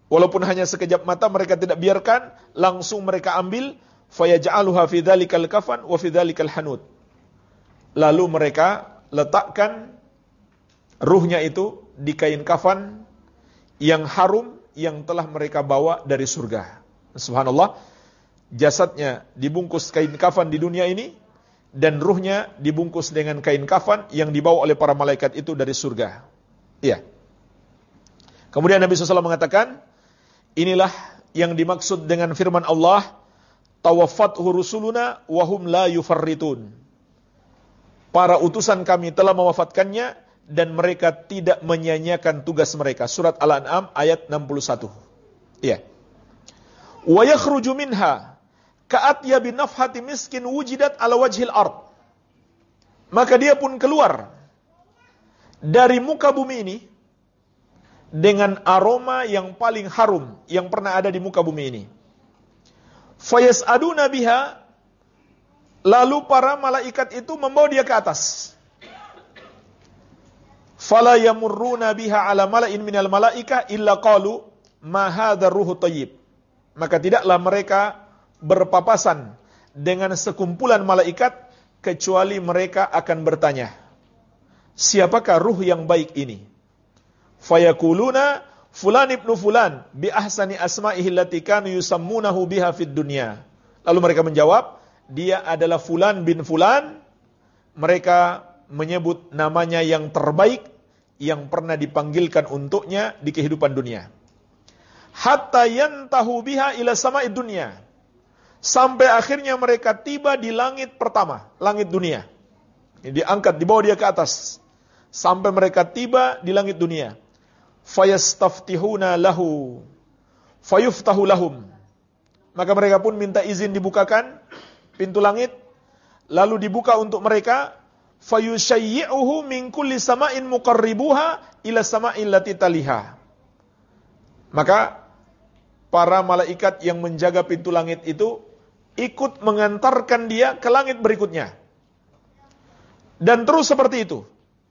[SPEAKER 1] Walaupun hanya sekejap mata mereka tidak biarkan, langsung mereka ambil, fayaj'aluha fi dzalikal kafan wa fi dzalikal hanud. Lalu mereka letakkan ruhnya itu di kain kafan yang harum yang telah mereka bawa dari surga. Subhanallah, jasadnya dibungkus kain kafan di dunia ini dan ruhnya dibungkus dengan kain kafan yang dibawa oleh para malaikat itu dari surga. Iya. Kemudian Nabi shallallahu alaihi wasallam mengatakan, inilah yang dimaksud dengan firman Allah, tawaffathu rusuluna wa hum la yufarritun. Para utusan kami telah mewafatkannya dan mereka tidak menyia-nyiakan tugas mereka. Surat Al-An'am ayat enam puluh satu. Iya. Wa yakhruju minha ka'atyabi nafhati miskin wujidat ala wajhil ard. Maka dia pun keluar dari muka bumi ini dengan aroma yang paling harum yang pernah ada di muka bumi ini. Fayas'aduna biha, lalu para malaikat itu membawa dia ke atas. Fala yamurruna biha ala mala'in minal malaika illa qalu ma hadzal ruhu thayyib. Maka tidaklah mereka berpapasan dengan sekumpulan malaikat kecuali mereka akan bertanya, siapakah ruh yang baik ini? Fayakuluna fulan ibnu fulan bi ahsani asma'ihi allati kanu yusammunahu biha fid dunya. Lalu mereka menjawab, dia adalah fulan bin fulan. Mereka menyebut namanya yang terbaik yang pernah dipanggilkan untuknya di kehidupan dunia. Hatta yantahu biha ila sama'id dunya. Sampai akhirnya mereka tiba di langit pertama, langit dunia. Ini diangkat, dibawa dia ke atas. Sampai mereka tiba di langit dunia. Fayastaftihuna lahu fayuftahu lahum. Maka mereka pun minta izin dibukakan pintu langit, lalu dibuka untuk mereka. Fayushayyi'uhu min kulli sama'in muqarribuha ila sama'in lati taliha. Maka para malaikat yang menjaga pintu langit itu ikut mengantarkan dia ke langit berikutnya. Dan terus seperti itu.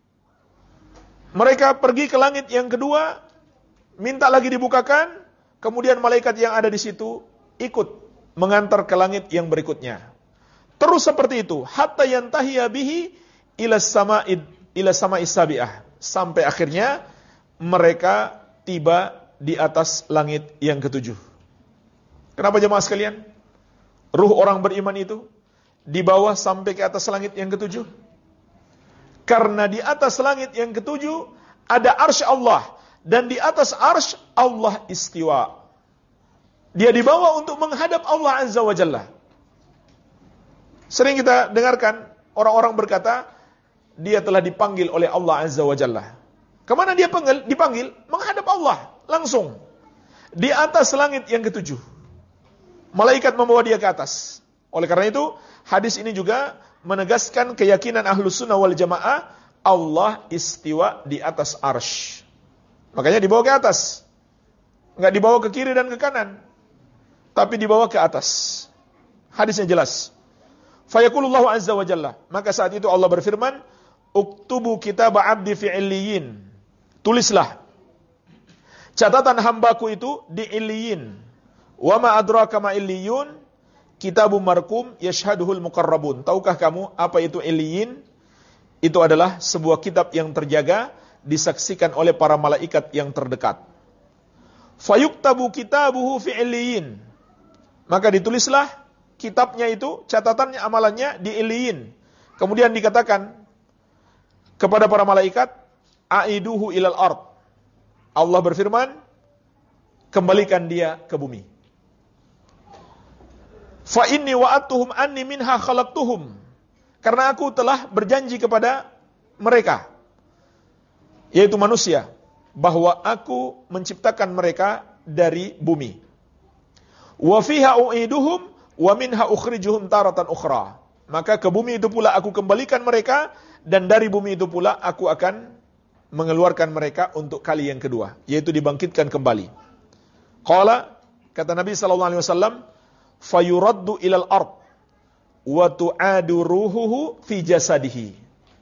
[SPEAKER 1] Mereka pergi ke langit yang kedua, minta lagi dibukakan, kemudian malaikat yang ada di situ ikut mengantar ke langit yang berikutnya. Terus seperti itu, hatta yantahiya bihi ila sama'id ila sama'is sabi'ah. Sampai akhirnya mereka tiba di atas langit yang ketujuh. Kenapa jemaah sekalian? Ruh orang beriman itu dibawa sampai ke atas langit yang ketujuh. Karena di atas langit yang ketujuh ada arsy Allah. Dan di atas arsy Allah istiwa. Dia dibawa untuk menghadap Allah Azza wa Jalla. Sering kita dengarkan orang-orang berkata, dia telah dipanggil oleh Allah Azza wa Jalla. Kemana dia panggil? Dipanggil? Menghadap Allah. Langsung. Di atas langit yang ketujuh. Malaikat membawa dia ke atas. Oleh karena itu, hadis ini juga menegaskan keyakinan Ahlus Sunnah wal Jamaah, Allah istiwa di atas arsy. Makanya dibawa ke atas. Enggak dibawa ke kiri dan ke kanan, tapi dibawa ke atas. Hadisnya jelas. Fayaqulullahu azza wa jalla. Maka saat itu Allah berfirman, uktubu kitab abdi fi illiyin. Tulislah catatan hambaku itu di illiyin. Wa ma adraka ma illiyun? Kitabun marqum yashhaduhul muqarrabun. Tahukah kamu apa itu illiyin? Itu adalah sebuah kitab yang terjaga, disaksikan oleh para malaikat yang terdekat. Fayuktabu kitabuhu fi illiyin. Maka ditulislah kitabnya itu, catatannya, amalannya di illiyin. Kemudian dikatakan kepada para malaikat, aiduhu ilal ard. Allah berfirman, kembalikan dia ke bumi. Fa inni wa'atuhum anni minha khalaqtuhum. Karena aku telah berjanji kepada mereka, yaitu manusia, bahwa aku menciptakan mereka dari bumi. Wa fiha u'iduhum wa minha ukhrijuhum taratan ukhra. Maka ke bumi itu pula aku kembalikan mereka, dan dari bumi itu pula aku akan mengeluarkan mereka untuk kali yang kedua, yaitu dibangkitkan kembali. Qala, kata Nabi sallallahu alaihi wasallam, fayuraddu ilal ard wa tu'adu ruhuhu fi jasadihi.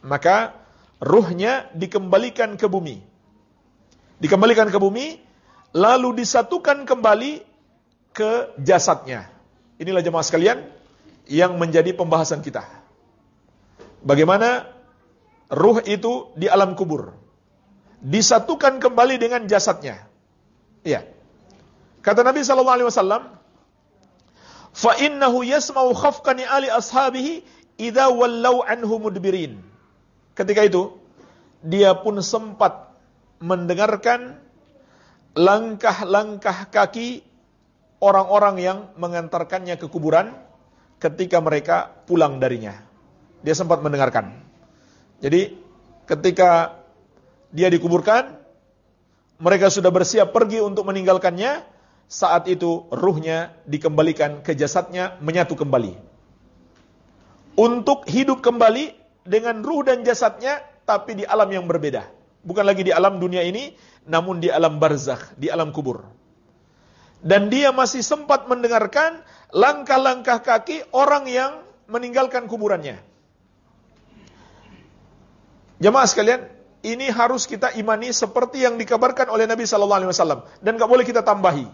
[SPEAKER 1] Maka ruhnya dikembalikan ke bumi. Dikembalikan ke bumi, lalu disatukan kembali ke jasadnya. Inilah jemaah sekalian yang menjadi pembahasan kita. Bagaimana ruh itu di alam kubur disatukan kembali dengan jasadnya. Iya. Kata Nabi sallallahu alaihi wasallam, "Fa innahu yasma'u khafqani ali ashabihi idza wallau anhu mudbirin." Ketika itu dia pun sempat mendengarkan langkah-langkah kaki orang-orang yang mengantarkannya ke kuburan ketika mereka pulang darinya. Dia sempat mendengarkan. Jadi ketika dia dikuburkan, mereka sudah bersiap pergi untuk meninggalkannya. Saat itu ruhnya dikembalikan ke jasadnya, menyatu kembali. Untuk hidup kembali dengan ruh dan jasadnya, tapi di alam yang berbeda. Bukan lagi di alam dunia ini, namun di alam barzakh, di alam kubur. Dan dia masih sempat mendengarkan langkah-langkah kaki orang yang meninggalkan kuburannya. Jemaah sekalian, ini harus kita imani seperti yang dikabarkan oleh Nabi sallallahu alaihi wasallam dan enggak boleh kita tambahi.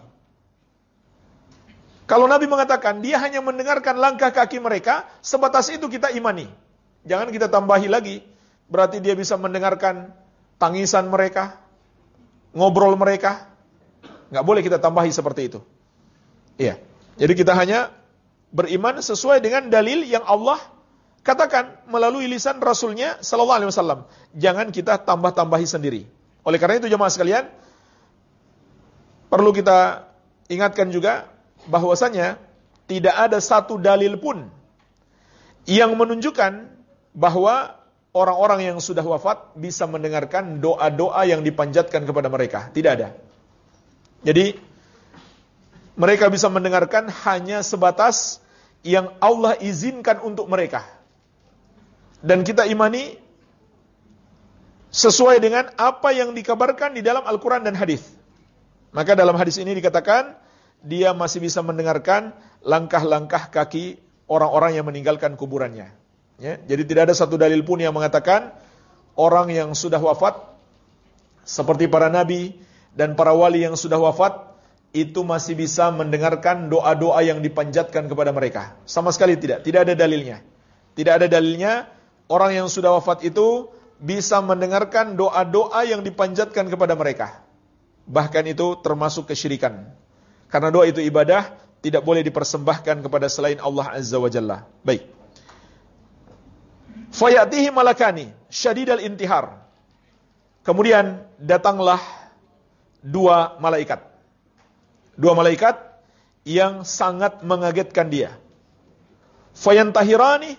[SPEAKER 1] Kalau Nabi mengatakan dia hanya mendengarkan langkah kaki mereka, sebatas itu kita imani. Jangan kita tambahi lagi. Berarti dia bisa mendengarkan tangisan mereka, ngobrol mereka. Enggak boleh kita tambahi seperti itu. Iya. Jadi kita hanya beriman sesuai dengan dalil yang Allah katakan melalui lisan Rasulnya sallallahu alaihi wasallam. Jangan kita tambah-tambahi sendiri. Oleh karena itu jemaah sekalian, perlu kita ingatkan juga bahwasanya tidak ada satu dalil pun yang menunjukkan bahwa orang-orang yang sudah wafat bisa mendengarkan doa-doa yang dipanjatkan kepada mereka. Tidak ada. Jadi mereka bisa mendengarkan hanya sebatas yang Allah izinkan untuk mereka. Dan kita imani sesuai dengan apa yang dikabarkan di dalam Al-Quran dan hadis. Maka dalam hadis ini dikatakan dia masih bisa mendengarkan langkah-langkah kaki orang-orang yang meninggalkan kuburannya. Ya, jadi tidak ada satu dalil pun yang mengatakan orang yang sudah wafat seperti para nabi dan para wali yang sudah wafat itu masih bisa mendengarkan doa-doa yang dipanjatkan kepada mereka. Sama sekali tidak, tidak ada dalilnya. Tidak ada dalilnya orang yang sudah wafat itu bisa mendengarkan doa-doa yang dipanjatkan kepada mereka. Bahkan itu termasuk kesyirikan. Karena doa itu ibadah, tidak boleh dipersembahkan kepada selain Allah Azza wa Jalla. Baik. Fayatihi malakani syadidal intihar. Kemudian datanglah dua malaikat. Dua malaikat yang sangat mengagetkan dia. Fayantahirani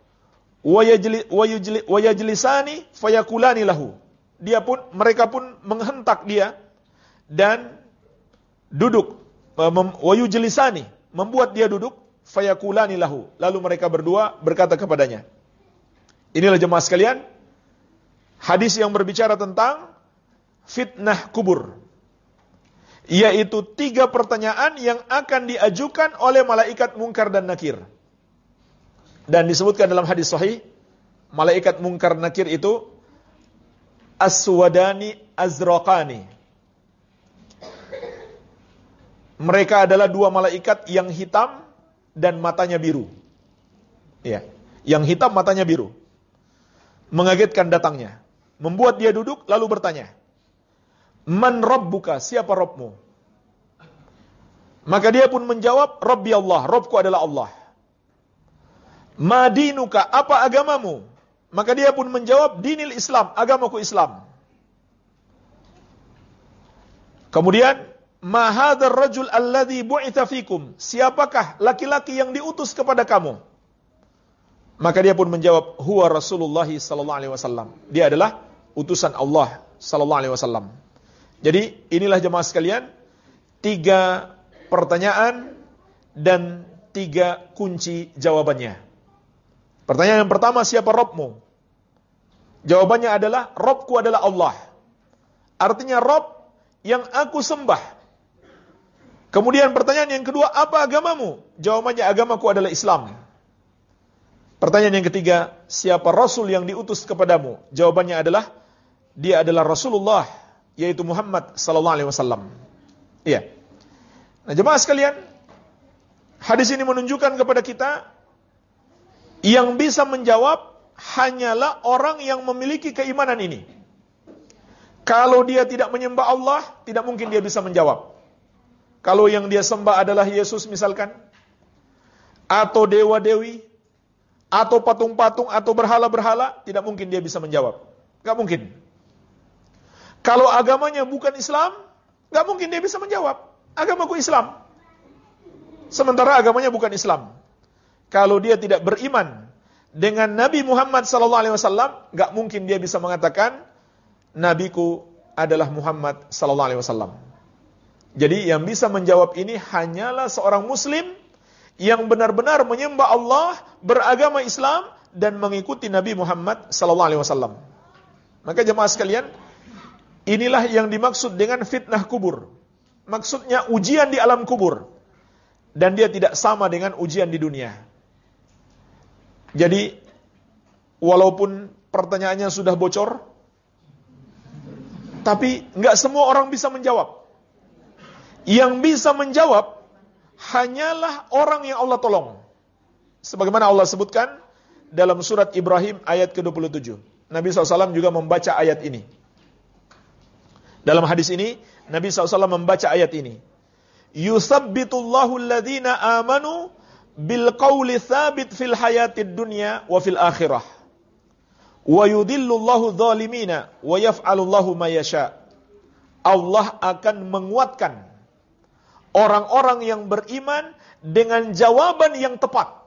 [SPEAKER 1] wa yajlisani fayakulani lahu. Dia pun mereka pun menghentak dia dan duduk. Wayujlisani, membuat dia duduk, fayakulani lahu, lalu mereka berdua berkata kepadanya. Inilah jemaah sekalian, hadis yang berbicara tentang fitnah kubur, yaitu tiga pertanyaan yang akan diajukan oleh malaikat Munkar dan Nakir. Dan disebutkan dalam hadis sahih, malaikat Munkar Nakir itu aswadani azraqani. Mereka adalah dua malaikat yang hitam dan matanya biru. Ya, yang hitam matanya biru. Mengagetkan datangnya. Membuat dia duduk lalu bertanya, "Man rabbuka? Siapa Rabbmu?" Maka dia pun menjawab, "Rabbi Allah, Rabbku adalah Allah." "Ma dinuka? Apa agamamu?" Maka dia pun menjawab, "Dinil Islam, agamaku Islam." Kemudian Ma hadzal rajul alladzi bu'itsa fikum? Siapakah laki-laki yang diutus kepada kamu? Maka dia pun menjawab, huwa Rasulullah sallallahu alaihi wasallam. Dia adalah utusan Allah sallallahu alaihi wasallam. Jadi inilah jemaah sekalian, tiga pertanyaan dan tiga kunci jawabannya. Pertanyaan yang pertama, siapa Rabbmu? Jawabannya adalah, Rabbku adalah Allah. Artinya Rabb yang aku sembah. Kemudian pertanyaan yang kedua, apa agamamu? Jawabannya, agamaku adalah Islam. Pertanyaan yang ketiga, siapa Rasul yang diutus kepadamu? Jawabannya adalah, dia adalah Rasulullah, yaitu Muhammad sallallahu alaihi wasallam. Iya. Nah, jemaah sekalian, hadis ini menunjukkan kepada kita yang bisa menjawab hanyalah orang yang memiliki keimanan ini. Kalau dia tidak menyembah Allah, tidak mungkin dia bisa menjawab. Kalau yang dia sembah adalah Yesus misalkan, atau dewa-dewi, atau patung-patung, atau berhala-berhala, tidak mungkin dia bisa menjawab. Gak mungkin. Kalau agamanya bukan Islam, gak mungkin dia bisa menjawab. Agamaku Islam. Sementara agamanya bukan Islam. Kalau dia tidak beriman dengan Nabi Muhammad sallallahu alaihi wasallam, gak mungkin dia bisa mengatakan, Nabiku adalah Muhammad sallallahu alaihi wasallam. Jadi yang bisa menjawab ini hanyalah seorang muslim yang benar-benar menyembah Allah, beragama Islam, dan mengikuti Nabi Muhammad sallallahu alaihi wasallam. Maka jemaah sekalian, inilah yang dimaksud dengan fitnah kubur. Maksudnya ujian di alam kubur. Dan dia tidak sama dengan ujian di dunia. Jadi, walaupun pertanyaannya sudah bocor, tapi nggak semua orang bisa menjawab. Yang bisa menjawab hanyalah orang yang Allah tolong. Sebagaimana Allah sebutkan dalam surat Ibrahim ayat ke dua puluh tujuh. Nabi shallallahu alaihi wasallam juga membaca ayat ini. Dalam hadis ini, Nabi shallallahu alaihi wasallam membaca ayat ini. Yuthabbitullahu alladhina amanu bil qawli thabit fil hayatid dunya wa fil akhirah. Wa yudhillullahu dhalimina wa yaf'alullahu ma yasha. Allah akan menguatkan orang-orang yang beriman dengan jawaban yang tepat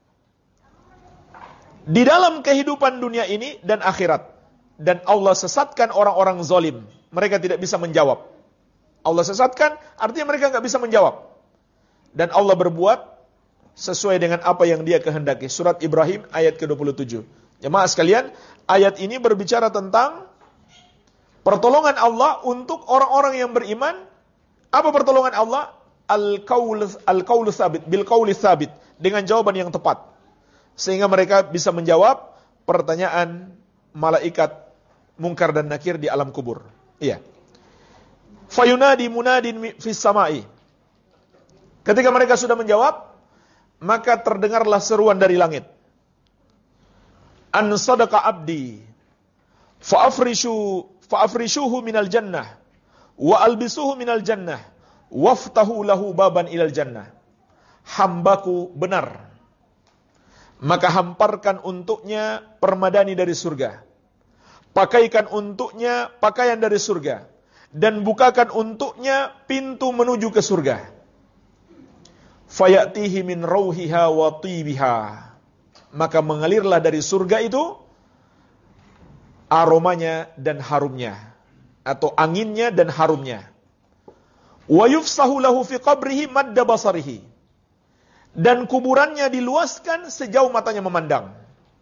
[SPEAKER 1] di dalam kehidupan dunia ini dan akhirat. Dan Allah sesatkan orang-orang zalim. Mereka tidak bisa menjawab. Allah sesatkan, artinya mereka nggak bisa menjawab. Dan Allah berbuat sesuai dengan apa yang Dia kehendaki. Surat Ibrahim ayat ke dua puluh tujuh. Jemaah sekalian, ayat ini berbicara tentang pertolongan Allah untuk orang-orang yang beriman. Apa pertolongan Allah? Al-qaul al-qaul tsabit, bil qauli tsabit, dengan jawaban yang tepat. Sehingga mereka bisa menjawab pertanyaan malaikat Munkar dan Nakir di alam kubur. Iya. Fayunadi munadin fis samai. Ketika mereka sudah menjawab, maka terdengarlah seruan dari langit. An sadaqa abdi fa'afrishu fa'afrishuhu minal jannah wa albisuhu minal jannah waftahu lahu baban ilal jannah. Hambaku benar, maka hamparkan untuknya permadani dari surga, pakaikan untuknya pakaian dari surga, dan bukakan untuknya pintu menuju ke surga. Fayatihi min rauhiha wa tibiha. Maka mengalirlah dari surga itu aromanya dan harumnya, atau anginnya dan harumnya. Wa yufsahu lahu fi qabrihi madda basarihi. Dan kuburannya diluaskan sejauh matanya memandang.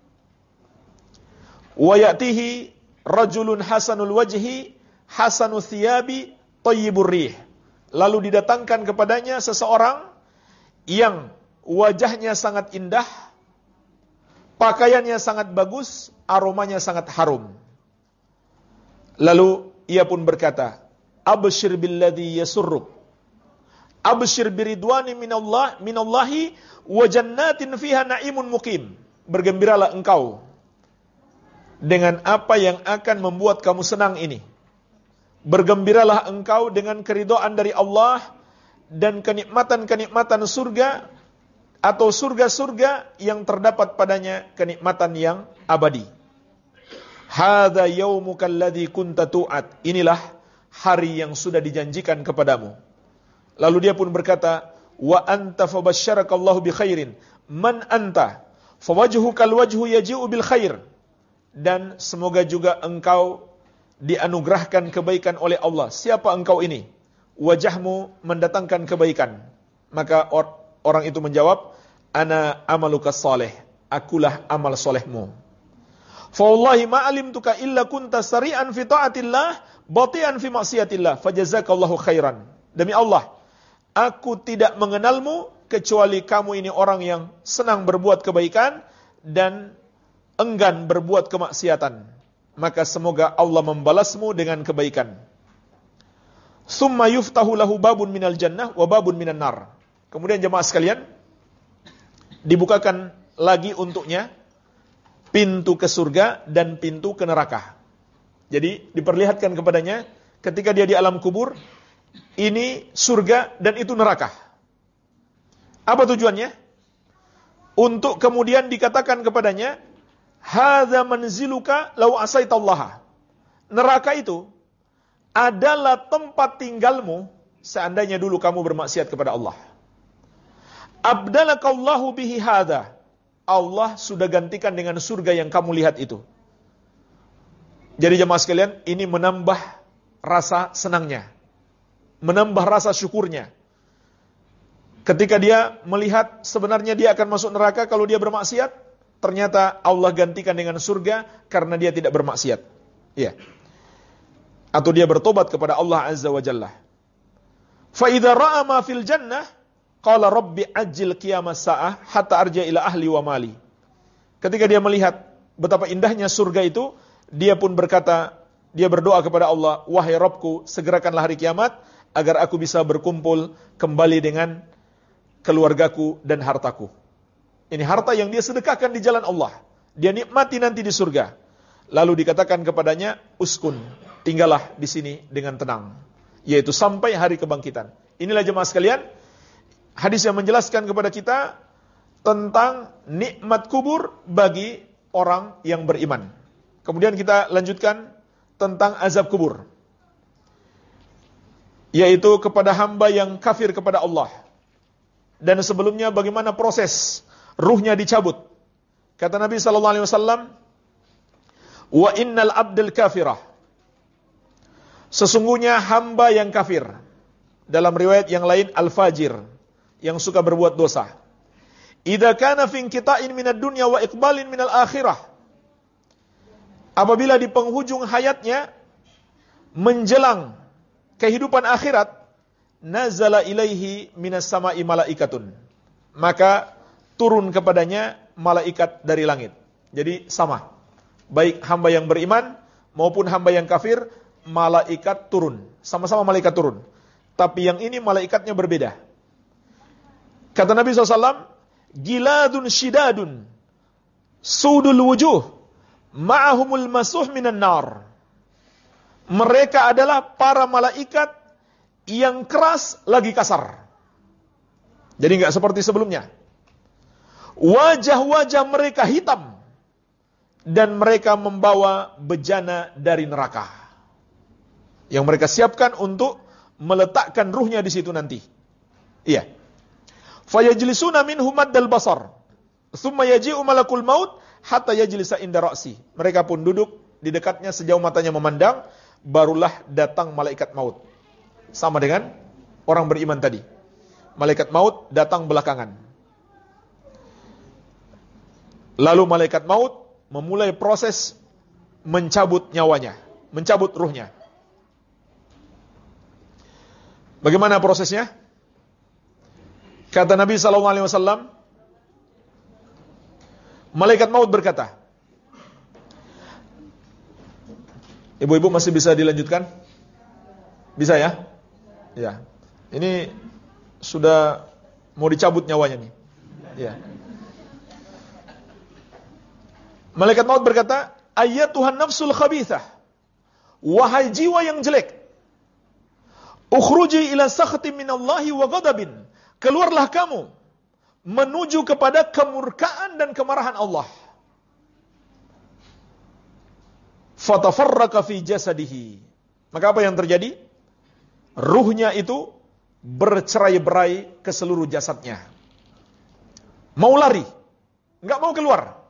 [SPEAKER 1] Wa ya'tihi rajulun hasanul wajhi hasanu thiyabi thayyibur rih. Lalu didatangkan kepadanya seseorang yang wajahnya sangat indah, pakaiannya sangat bagus, aromanya sangat harum. Lalu ia pun berkata, Abshir billadhi yasurruk. Abshir biridwani minallah, minallahi wa jannatin fiha na'imun muqim. Bergembiralah engkau dengan apa yang akan membuat kamu senang ini. Bergembiralah engkau dengan keridhaan dari Allah dan kenikmatan-kenikmatan surga atau surga-surga yang terdapat padanya kenikmatan yang abadi. Hadza yaumuka alladzi kunta tu'ad. Inilah hari yang sudah dijanjikan kepadamu. Lalu dia pun berkata, wa anta fabasyarakallahu bi khairin. Man anta? Fawajhuka alwajhu yaji'u bil khair. Dan semoga juga engkau dianugerahkan kebaikan oleh Allah. Siapa engkau ini? Wajahmu mendatangkan kebaikan. Maka or- orang itu menjawab, ana amaluka salih. Akulah amal solehmu. Fa wallahi ma alimtuka illa kunta sari'an fi ta'atillah, bati'an fi maksiatillah, fajazakallahu khairan. Demi Allah, aku tidak mengenalmu kecuali kamu ini orang yang senang berbuat kebaikan dan enggan berbuat kemaksiatan. Maka semoga Allah membalasmu dengan kebaikan. Tsumma yuftahu lahu babun minal jannah wa babun minan nar. Kemudian jemaah sekalian, dibukakan lagi untuknya pintu ke surga dan pintu ke neraka. Jadi diperlihatkan kepadanya ketika dia di alam kubur, ini surga dan itu neraka. Apa tujuannya? Untuk kemudian dikatakan kepadanya, hadza manziluka law asaitallaha. Neraka itu adalah tempat tinggalmu seandainya dulu kamu bermaksiat kepada Allah. Abdalakallahu bihi hadza. Allah sudah gantikan dengan surga yang kamu lihat itu. Jadi jemaah sekalian, ini menambah rasa senangnya, menambah rasa syukurnya. Ketika dia melihat sebenarnya dia akan masuk neraka kalau dia bermaksiat, ternyata Allah gantikan dengan surga karena dia tidak bermaksiat. Iya. Atau dia bertobat kepada Allah Azza wa Jalla. Fa idza ra'a ma fil jannah qala rabbi ajil qiyamas saah hatta arja ila ahli wa mali. Ketika dia melihat betapa indahnya surga itu, dia pun berkata, dia berdoa kepada Allah, wahai Rabbku, segerakanlah hari kiamat agar aku bisa berkumpul kembali dengan keluargaku dan hartaku. Ini harta yang dia sedekahkan di jalan Allah. Dia nikmati nanti di surga. Lalu dikatakan kepadanya, uskun, tinggallah di sini dengan tenang, yaitu sampai hari kebangkitan. Inilah jemaah sekalian, hadis yang menjelaskan kepada kita tentang nikmat kubur bagi orang yang beriman. Kemudian kita lanjutkan tentang azab kubur, yaitu kepada hamba yang kafir kepada Allah. Dan sebelumnya bagaimana proses ruhnya dicabut. Kata Nabi sallallahu alaihi wasallam, wa innal abdal kafirah, sesungguhnya hamba yang kafir, dalam riwayat yang lain al-fajir, yang suka berbuat dosa, idza kana fi inqita'in minad dunya wa iqbalin minal akhirah, apabila di penghujung hayatnya menjelang kehidupan akhirat, nazala ilaihi minas sama'i malaikatun, maka turun kepadanya malaikat dari langit. Jadi sama, baik hamba yang beriman maupun hamba yang kafir, malaikat turun, sama-sama malaikat turun. Tapi yang ini malaikatnya berbeda. Kata Nabi shallallahu alaihi wasallam, giladun shidadun sudul wujuh ma'ahumul masuh minan nar. Mereka adalah para malaikat yang keras lagi kasar. Jadi enggak seperti sebelumnya. Wajah-wajah mereka hitam dan mereka membawa bejana dari neraka yang mereka siapkan untuk meletakkan ruhnya di situ nanti. Iya. Fayajlisuna minhum maddal basar, tsumma yaji'u malakul maut hatta yajlisa inda ra'si. Mereka pun duduk di dekatnya sejauh matanya memandang, barulah datang malaikat maut. Sama dengan orang beriman tadi. Malaikat maut datang belakangan. Lalu malaikat maut memulai proses mencabut nyawanya, mencabut ruhnya. Bagaimana prosesnya? Kata Nabi sallallahu alaihi wasallam, malaikat maut berkata, ibu-ibu masih bisa dilanjutkan? Bisa ya? Ya. Ini sudah mau dicabut nyawanya nih. Ya. Malaikat maut berkata, ayyatuhan nafsul khabithah, wahai jiwa yang jelek, ukhruji ila sakhti minallahi wa ghadabin, keluarlah kamu menuju kepada kemurkaan dan kemarahan Allah. Fatafarraqa fi jasadihi, maka apa yang terjadi? Ruhnya itu bercerai-berai ke seluruh jasadnya. Mau lari, enggak mau keluar.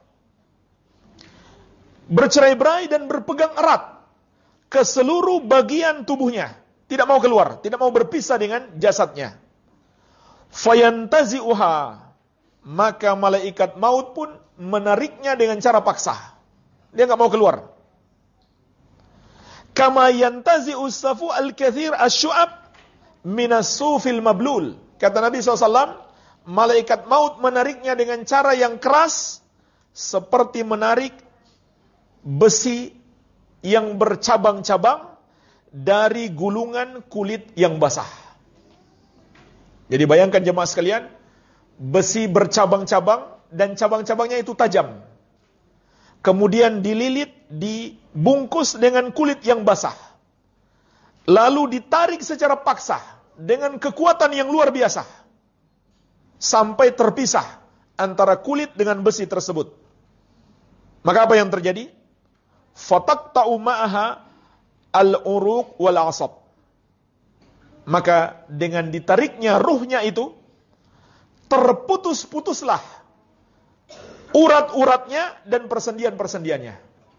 [SPEAKER 1] Bercerai-berai dan berpegang erat ke seluruh bagian tubuhnya. Tidak mau keluar, tidak mau berpisah dengan jasadnya. Fayantazi'uha, maka malaikat maut pun menariknya dengan cara paksa. Dia enggak mau keluar. Kama yantazi'u safu al-kathir asy-syu'ab minas sufil mablul. Kata Nabi shallallahu alaihi wasallam, malaikat maut menariknya dengan cara yang keras, seperti menarik besi yang bercabang-cabang dari gulungan kulit yang basah. Jadi bayangkan jemaah sekalian, besi bercabang-cabang dan cabang-cabangnya itu tajam. Kemudian dililit, dibungkus dengan kulit yang basah. Lalu ditarik secara paksa dengan kekuatan yang luar biasa. Sampai terpisah antara kulit dengan besi tersebut. Maka apa yang terjadi? Fataqta'u ma'aha al-uruq wal 'asab. Maka dengan ditariknya ruhnya itu, terputus-putuslah urat-uratnya dan persendian-persendiannya.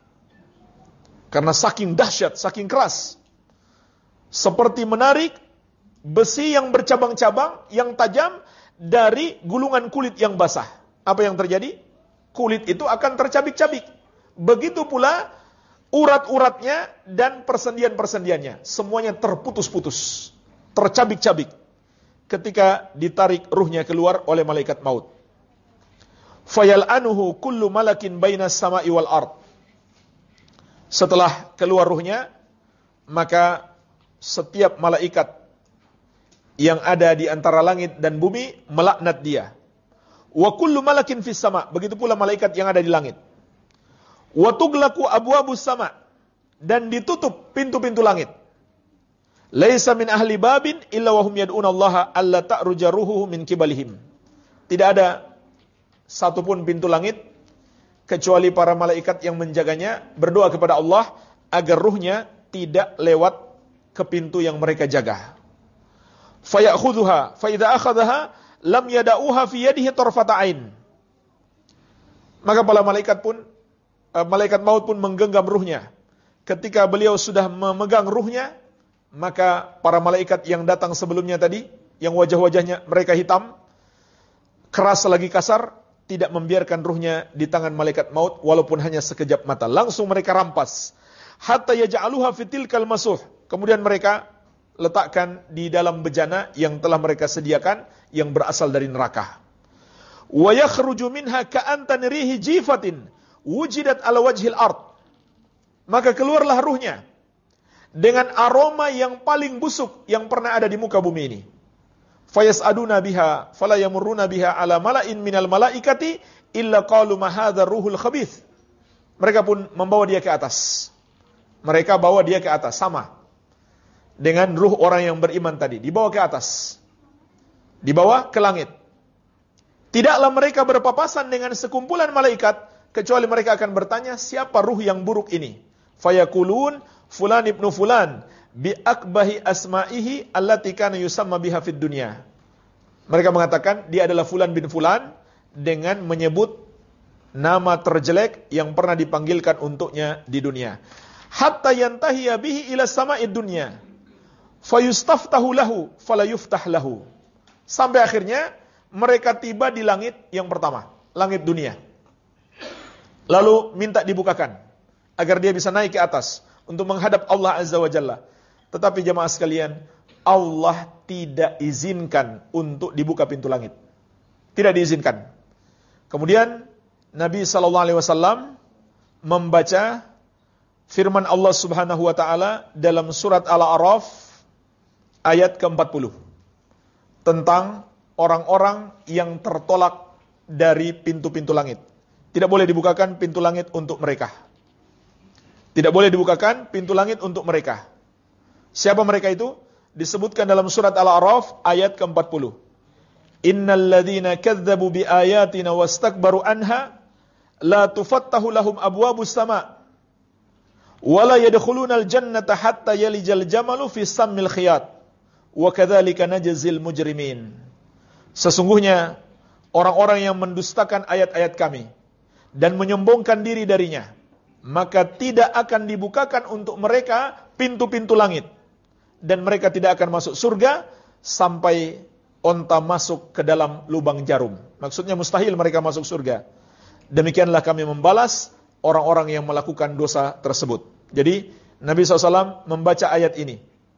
[SPEAKER 1] Karena saking dahsyat, saking keras. Seperti menarik besi yang bercabang-cabang, yang tajam, dari gulungan kulit yang basah. Apa yang terjadi? Kulit itu akan tercabik-cabik. Begitu pula urat-uratnya dan persendian-persendiannya. Semuanya terputus-putus, tercabik-cabik ketika ditarik ruhnya keluar oleh malaikat maut. Fayal'anuhu kullu malakin bainas sama'i wal ard. Setelah keluar ruhnya, maka setiap malaikat yang ada di antara langit dan bumi melaknat dia. Wa kullu malakin fis sama', begitu pula malaikat yang ada di langit. Wa tughlaqu abwabus sama', dan ditutup pintu-pintu langit. Laisa min ahli babin illa wa hum yad'una Allah alla ta'ruja ruhuhu min kibalihim. Tidak ada satupun pintu langit kecuali para malaikat yang menjaganya berdoa kepada Allah agar ruhnya tidak lewat ke pintu yang mereka jaga. Fayakhudhuha fa idza akhadhaha lam yada'uha fi yadihi tarfata ain. Maka para malaikat pun uh, malaikat maut pun menggenggam ruhnya. Ketika beliau sudah memegang ruhnya, maka para malaikat yang datang sebelumnya tadi, yang wajah-wajahnya mereka hitam, keras lagi kasar, tidak membiarkan ruhnya di tangan malaikat maut walaupun hanya sekejap mata. Langsung mereka rampas. Hatta yaj'aluha fi tilkal masuh. Kemudian mereka letakkan di dalam bejana yang telah mereka sediakan yang berasal dari neraka. Wa yakhruju minha ka'antan rihi jifatin wujidat ala wajhil ard. Maka keluarlah ruhnya dengan aroma yang paling busuk yang pernah ada di muka bumi ini. Fayas'aduna biha fala yamurruna biha ala mala'in minal malaikati illa qalu ma hadzal ruhul khabith. Mereka pun membawa dia ke atas. Mereka bawa dia ke atas sama dengan ruh orang yang beriman tadi, dibawa ke atas. Dibawa ke langit. Tidaklah mereka berpapasan dengan sekumpulan malaikat kecuali mereka akan bertanya, siapa ruh yang buruk ini? Fayaqulun fulan ibnu fulan bi akbahi asma'ihi allati kana yusamma biha fid dunya. Mereka mengatakan dia adalah fulan bin fulan dengan menyebut nama terjelek yang pernah dipanggilkan untuknya di dunia. Hatta yantahiya bihi ila sama'id dunya. Fayustaftahu lahu fala yuftah lahu. Sampai akhirnya mereka tiba di langit yang pertama, langit dunia. Lalu minta dibukakan agar dia bisa naik ke atas untuk menghadap Allah Azza wa Jalla. Tetapi jemaah sekalian, Allah tidak izinkan untuk dibuka pintu langit. Tidak diizinkan. Kemudian Nabi sallallahu alaihi wasallam membaca firman Allah Subhanahu wa taala dalam surat Al-A'raf ayat ke empat puluh tentang orang-orang yang tertolak dari pintu-pintu langit. Tidak boleh dibukakan pintu langit untuk mereka. Tidak boleh dibukakan pintu langit untuk mereka. Siapa mereka itu? Disebutkan dalam surat Al-A'raf ayat ke empat puluh. Innal ladzina kadzdzabu bi ayatina wastakbaru anha la tufattahu lahum abwabus sama' wa la yadkhulunal jannata hatta yalijal jamalu fi sammil khiyat wa kadzalika najzil mujrimin. Sesungguhnya orang-orang yang mendustakan ayat-ayat kami dan menyombongkan diri darinya, maka tidak akan dibukakan untuk mereka pintu-pintu langit, dan mereka tidak akan masuk surga sampai onta masuk ke dalam lubang jarum. Maksudnya mustahil mereka masuk surga. Demikianlah kami membalas orang-orang yang melakukan dosa tersebut. Jadi Nabi shallallahu alaihi wasallam membaca ayat ini.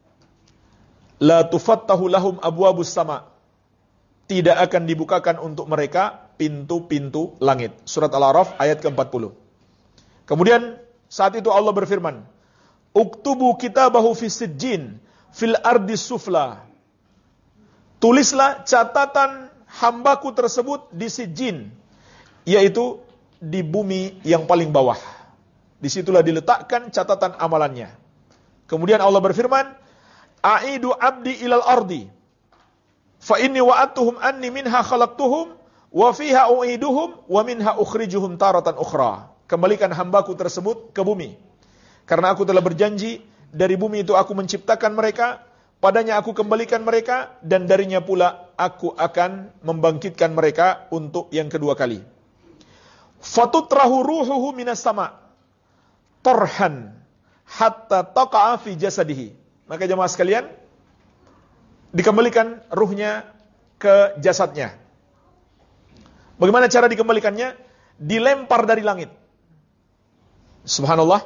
[SPEAKER 1] La tufattahu lahum abwabus sama. Tidak akan dibukakan untuk mereka pintu-pintu langit. Surat Al-A'raf ayat ke empat puluh. Kemudian saat itu Allah berfirman, Uktubu kitabahu fi sijjin fil ardi sufla. Tulislah catatan hambaku tersebut di sijjin, yaitu di bumi yang paling bawah. Disitulah diletakkan catatan amalannya. Kemudian Allah berfirman, A'idu abdi ilal ardi, fa inni wa'atuhum anni minha khalaqtuhum, wa fiha u'iduhum, wa minha ukhrijuhum taratan ukhra. Kembalikan hambaku tersebut ke bumi. Karena aku telah berjanji, dari bumi itu aku menciptakan mereka, padanya aku kembalikan mereka, dan darinya pula aku akan membangkitkan mereka untuk yang kedua kali. Fatutrahu ruhuhu minas sama' torhan hatta taqa'a fi jasadihi. Maka jemaah sekalian, dikembalikan ruhnya ke jasadnya. Bagaimana cara dikembalikannya? Dilempar dari langit. Subhanallah.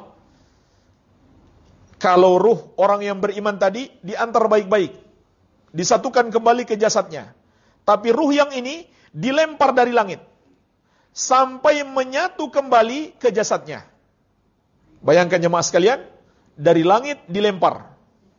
[SPEAKER 1] Kalau ruh orang yang beriman tadi diantar baik-baik, disatukan kembali ke jasadnya. Tapi ruh yang ini dilempar dari langit sampai menyatu kembali ke jasadnya. Bayangkan jemaah sekalian, dari langit dilempar.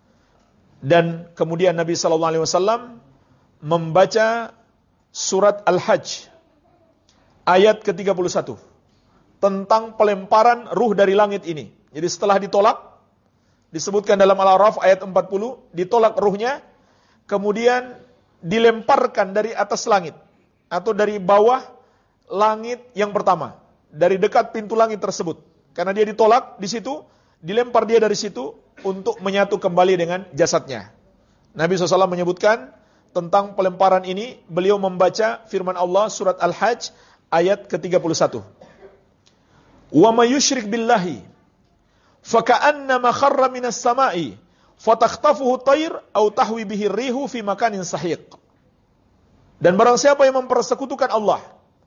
[SPEAKER 1] Dan kemudian Nabi sallallahu alaihi wasallam membaca surat Al-Hajj ayat ke tiga puluh satu tentang pelemparan ruh dari langit ini. Jadi setelah ditolak, disebutkan dalam Al-A'raf ayat empat puluh, ditolak ruhnya, kemudian dilemparkan dari atas langit atau dari bawah langit yang pertama, dari dekat pintu langit tersebut. Karena dia ditolak di situ, dilempar dia dari situ untuk menyatu kembali dengan jasadnya. Nabi shallallahu alaihi wasallam menyebutkan tentang pelemparan ini, beliau membaca firman Allah surat Al-Hajj ayat ke tiga puluh satu. Wa may yusyrik billahi faka'annama kharra minas sama'i fatakhtafuhu tayr aw tahwi bihi rihu fi makanin sahiq. Dan barang siapa yang mempersekutukan Allah,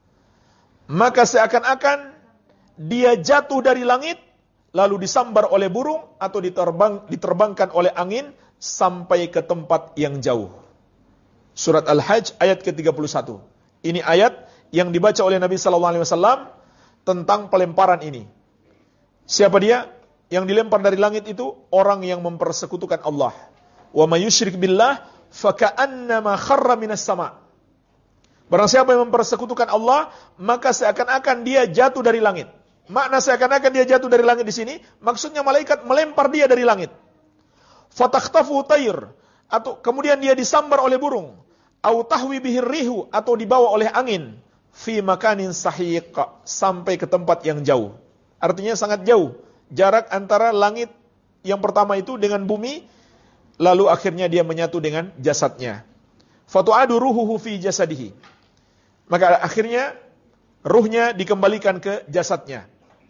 [SPEAKER 1] maka seakan-akan dia jatuh dari langit lalu disambar oleh burung atau diterbang, diterbangkan oleh angin sampai ke tempat yang jauh. Surat Al-Hajj ayat ke tiga puluh satu. Ini ayat yang dibaca oleh Nabi sallallahu alaihi wasallam tentang pelemparan ini. Siapa dia? Yang dilempar dari langit itu orang yang mempersekutukan Allah. Wa may yusyrik billah faka'annama kharra minas sama'. Barang siapa yang mempersekutukan Allah, maka seakan-akan dia jatuh dari langit. Makna seakan-akan dia jatuh dari langit di sini, maksudnya malaikat melempar dia dari langit. Fatakhtafu tayr, atau kemudian dia disambar oleh burung, au tahwi bihir rihu, atau dibawa oleh angin, fi makanin sahiq, sampai ke tempat yang jauh. Artinya sangat jauh jarak antara langit yang pertama itu dengan bumi, lalu akhirnya dia menyatu dengan jasadnya. Fatu'adu ruhuhu fi jasadihi. Maka akhirnya ruhnya dikembalikan ke jasadnya.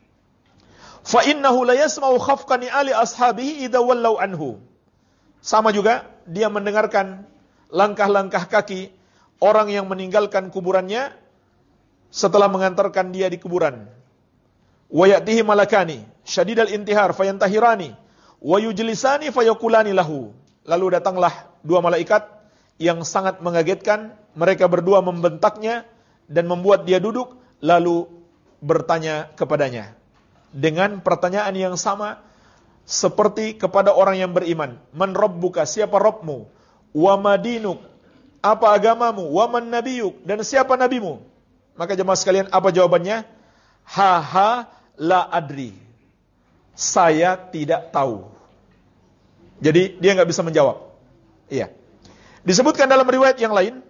[SPEAKER 1] Fa innahu la yasma'u khafqani ali ashabihi idza wallau anhu. Sama juga dia mendengarkan langkah-langkah kaki orang yang meninggalkan kuburannya setelah mengantarkan dia di kuburan. Wa ya'tihi malakani syadidal intihar fayantahirani wa yujlisani fayaqulani lahu. Lalu datanglah dua malaikat yang sangat mengagetkan, mereka berdua membentaknya dan membuat dia duduk lalu bertanya kepadanya dengan pertanyaan yang sama seperti kepada orang yang beriman. Man rabbuka, siapa Rabbmu? Wa madinuk, apa agamamu? Wa man nabiyuk, dan siapa nabimu? Maka jemaah sekalian, apa jawabannya? Ha ha la adri, saya tidak tahu. Jadi dia nggak bisa menjawab. Iya. Disebutkan dalam riwayat yang lain,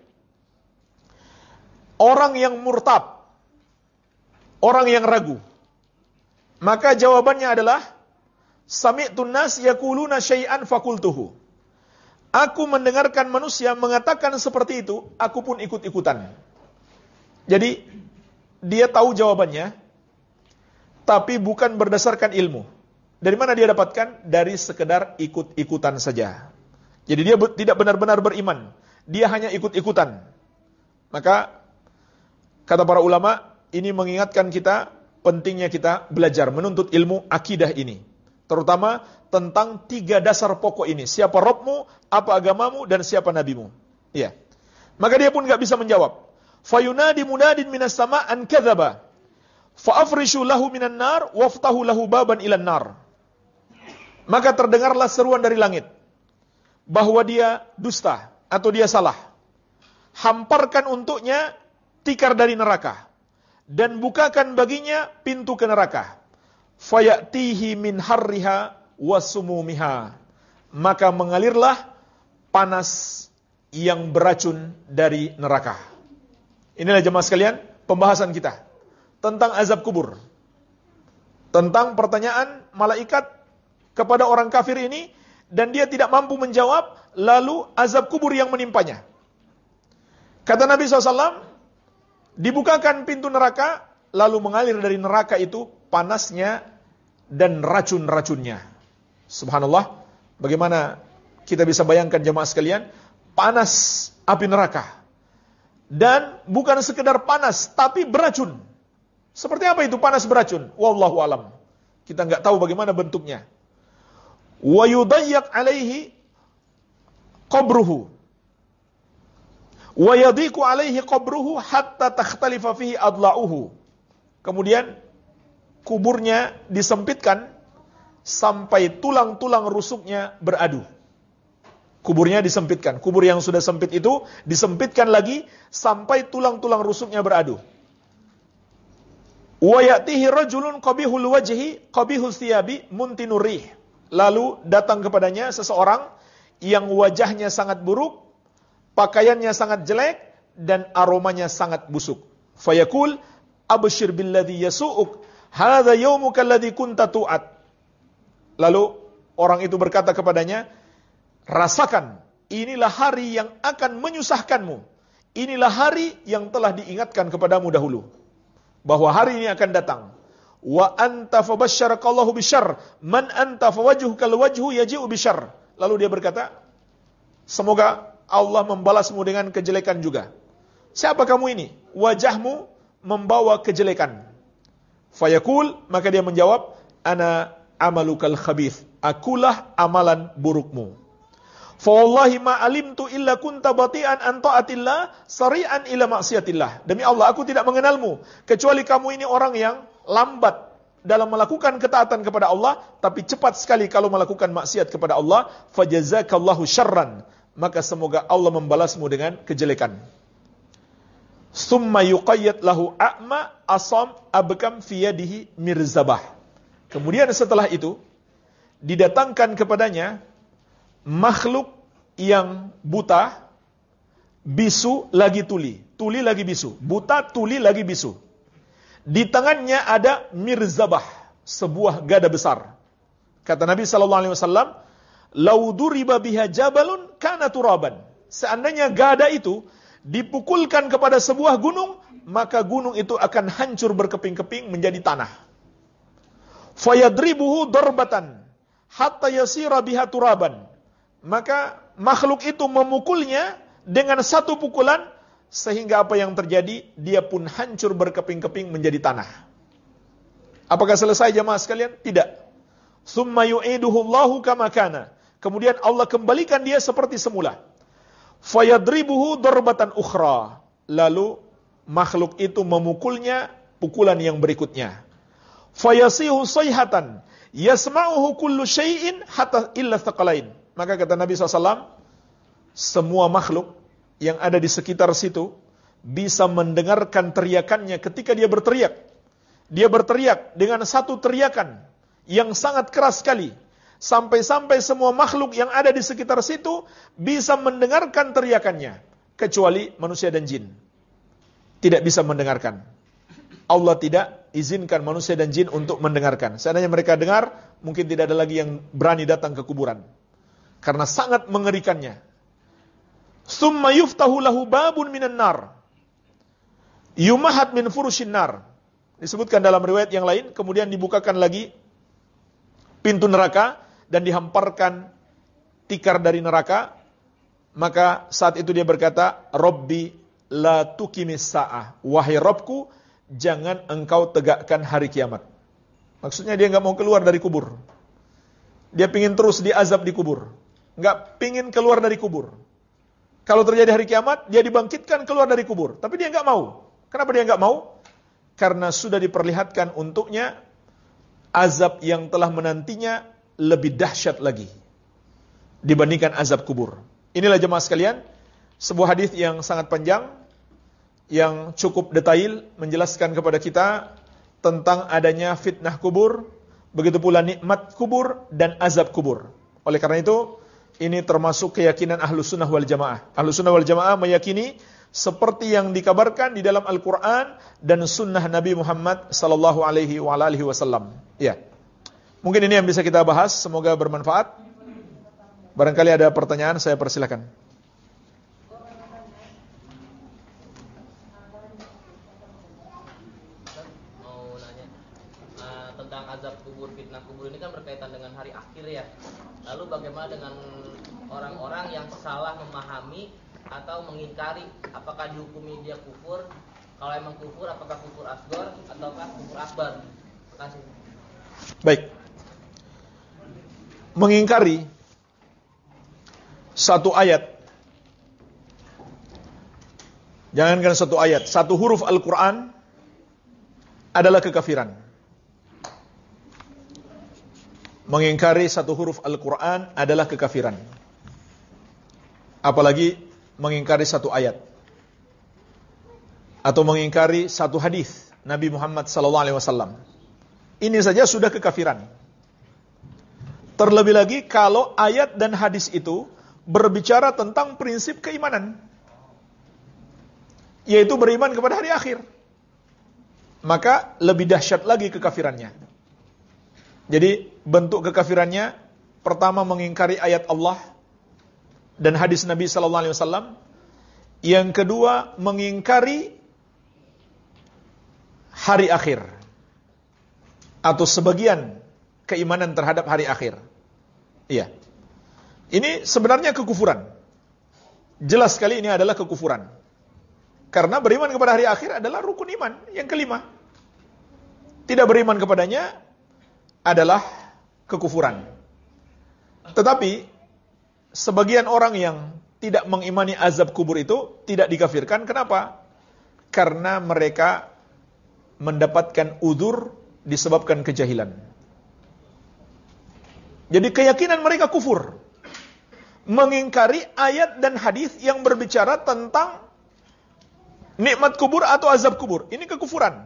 [SPEAKER 1] orang yang murtab, orang yang ragu, maka jawabannya adalah sami'tun nas yaquluna syai'an fakultuhu. Aku mendengarkan manusia mengatakan seperti itu, aku pun ikut-ikutan. Jadi dia tahu jawabannya, tapi bukan berdasarkan ilmu. Dari mana dia dapatkan? Dari sekedar ikut-ikutan saja. Jadi dia tidak benar-benar beriman, dia hanya ikut-ikutan. Maka kata para ulama, ini mengingatkan kita pentingnya kita belajar menuntut ilmu akidah ini, terutama tentang tiga dasar pokok ini. Siapa Rabbmu, apa agamamu, dan siapa nabimu. Ya. Maka dia pun enggak bisa menjawab. Fayunadi munadin minas sama' an kadzaba. Fa afrishu lahu minan nar waftahu lahu baban ilan nar. Maka terdengarlah seruan dari langit bahwa dia dusta atau dia salah. Hamparkan untuknya tikar dari neraka dan bukakan baginya pintu ke neraka. Fayatihi min harriha wasumumiha. Maka mengalirlah panas yang beracun dari neraka. Inilah jemaah sekalian pembahasan kita tentang azab kubur. Tentang pertanyaan malaikat kepada orang kafir ini, dan dia tidak mampu menjawab, lalu azab kubur yang menimpanya. Kata Nabi shallallahu alaihi wasallam, dibukakan pintu neraka, lalu mengalir dari neraka itu panasnya dan racun-racunnya. Subhanallah, bagaimana kita bisa bayangkan jemaah sekalian, panas api neraka. Dan bukan sekedar panas, tapi beracun. Seperti apa itu panas beracun? Wallahu alam. Kita nggak tahu bagaimana bentuknya. Wa yudayyak alaihi qabruhu. Wa yadiku alaihi qabruhu hatta takhtalifa fihi adla'uhu. Kemudian kuburnya disempitkan sampai tulang-tulang rusuknya beradu. Kuburnya disempitkan. Kubur yang sudah sempit itu disempitkan lagi sampai tulang-tulang rusuknya beradu. Wa ya'tihi rajulun qabihul wajhi qabihul thiyabi muntinur rih. Lalu datang kepadanya seseorang yang wajahnya sangat buruk, pakaiannya sangat jelek, dan aromanya sangat busuk. Fayaqul abshir billadhi yasu'uk hadza yawmuka alladhi kunta tu'at. Lalu orang itu berkata kepadanya, rasakan, inilah hari yang akan menyusahkanmu. Inilah hari yang telah diingatkan kepadamu dahulu, bahwa hari ini akan datang. Wa anta fabasyarakallahu bisyarr, man anta fawajhukal wajhu yaji'u bisyarr. Lalu dia berkata, semoga Allah membalasmu dengan kejelekan juga. Siapa kamu ini? Wajahmu membawa kejelekan. Fayaqul, maka dia menjawab, ana amalukal khabith, akulah amalan burukmu. Fa wallahi ma alimtu illa kunta bati'an an ta'atillah sari'an ila maksiatillah. Demi Allah, aku tidak mengenalmu kecuali kamu ini orang yang lambat dalam melakukan ketaatan kepada Allah, tapi cepat sekali kalau melakukan maksiat kepada Allah. Fajazakallahu syarran, maka semoga Allah membalasmu dengan kejelekan. Summa yuqayyad lahu a'ma asam abkam fi yadihi mirzabah. Kemudian setelah itu didatangkan kepadanya makhluk yang buta, bisu lagi tuli, tuli lagi bisu, buta, tuli lagi bisu. Di tangannya ada mirzabah, sebuah gada besar. Kata Nabi sallallahu alaihi wasallam, "Lau duriba biha jabalun kana turaban." Seandainya gada itu dipukulkan kepada sebuah gunung, maka gunung itu akan hancur berkeping-keping menjadi tanah. Fayadribuhu darbatan hatta yasira biha turaban. Maka makhluk itu memukulnya dengan satu pukulan, sehingga apa yang terjadi? Dia pun hancur berkeping-keping menjadi tanah. Apakah selesai jemaah sekalian? Tidak. Tsumma yu'iduhu Allahu kama kana. Kemudian Allah kembalikan dia seperti semula. Fayadribuhu darbatan ukhra. Lalu makhluk itu memukulnya pukulan yang berikutnya. Fayasihu sayhatan yasma'uhu kullu syai'in hatta illa thaqalain. Maka kata Nabi shallallahu alaihi wasallam, semua makhluk yang ada di sekitar situ bisa mendengarkan teriakannya ketika dia berteriak. Dia berteriak dengan satu teriakan yang sangat keras sekali. Sampai-sampai semua makhluk yang ada di sekitar situ bisa mendengarkan teriakannya. Kecuali manusia dan jin. Tidak bisa mendengarkan. Allah tidak izinkan manusia dan jin untuk mendengarkan. Seandainya mereka dengar, mungkin tidak ada lagi yang berani datang ke kuburan. Karena sangat mengerikannya. Summa yuftahu lahu babun minan nar. Yumahat min furushin nar. Disebutkan dalam riwayat yang lain, kemudian dibukakan lagi pintu neraka dan dihamparkan tikar dari neraka. Maka saat itu dia berkata, Rabbi la tuqimis sa'ah. Wahai Rabbku, jangan engkau tegakkan hari kiamat. Maksudnya dia enggak mau keluar dari kubur. Dia pingin terus diazab di kubur. Enggak pingin keluar dari kubur. Kalau terjadi hari kiamat, dia dibangkitkan keluar dari kubur. Tapi dia enggak mau. Kenapa dia enggak mau? Karena sudah diperlihatkan untuknya azab yang telah menantinya lebih dahsyat lagi dibandingkan azab kubur. Inilah jemaah sekalian, sebuah hadis yang sangat panjang, yang cukup detail menjelaskan kepada kita tentang adanya fitnah kubur, begitu pula nikmat kubur dan azab kubur. Oleh karena itu, ini termasuk keyakinan Ahlus Sunnah wal Jamaah. Ahlus Sunnah wal Jamaah meyakini seperti yang dikabarkan di dalam Al-Quran dan Sunnah Nabi Muhammad Sallallahu Alaihi Wasallam. Ya, mungkin ini yang bisa kita bahas. Semoga bermanfaat. Barangkali ada pertanyaan, saya persilakan.
[SPEAKER 2] Mau nanya uh, tentang azab kubur, fitnah kubur ini kan berkaitan dengan hari akhir ya. Lalu bagaimana dengan orang-orang yang salah memahami atau mengingkari, apakah dihukumi dia kufur? Kalau emang kufur, apakah kufur asghar ataukah kufur akbar? Terima kasih.
[SPEAKER 1] Baik. Mengingkari satu ayat, jangankan satu ayat, satu huruf Al-Quran adalah kekafiran. Mengingkari satu huruf Al-Quran adalah kekafiran. Apalagi mengingkari satu ayat atau mengingkari satu hadis Nabi Muhammad sallallahu alaihi wasallam. Ini saja sudah kekafiran. Terlebih lagi kalau ayat dan hadis itu berbicara tentang prinsip keimanan, yaitu beriman kepada hari akhir, maka lebih dahsyat lagi kekafirannya. Jadi bentuk kekafirannya, pertama mengingkari ayat Allah dan hadis Nabi sallallahu alaihi wasallam. Yang kedua, mengingkari hari akhir atau sebagian keimanan terhadap hari akhir. Iya. Ini sebenarnya kekufuran. Jelas sekali ini adalah kekufuran. Karena beriman kepada hari akhir adalah rukun iman yang kelima. Tidak beriman kepadanya adalah kekufuran. Tetapi sebagian orang yang tidak mengimani azab kubur itu tidak dikafirkan. Kenapa? Karena mereka mendapatkan udzur disebabkan kejahilan. Jadi keyakinan mereka kufur, mengingkari ayat dan hadis yang berbicara tentang nikmat kubur atau azab kubur. Ini kekufuran.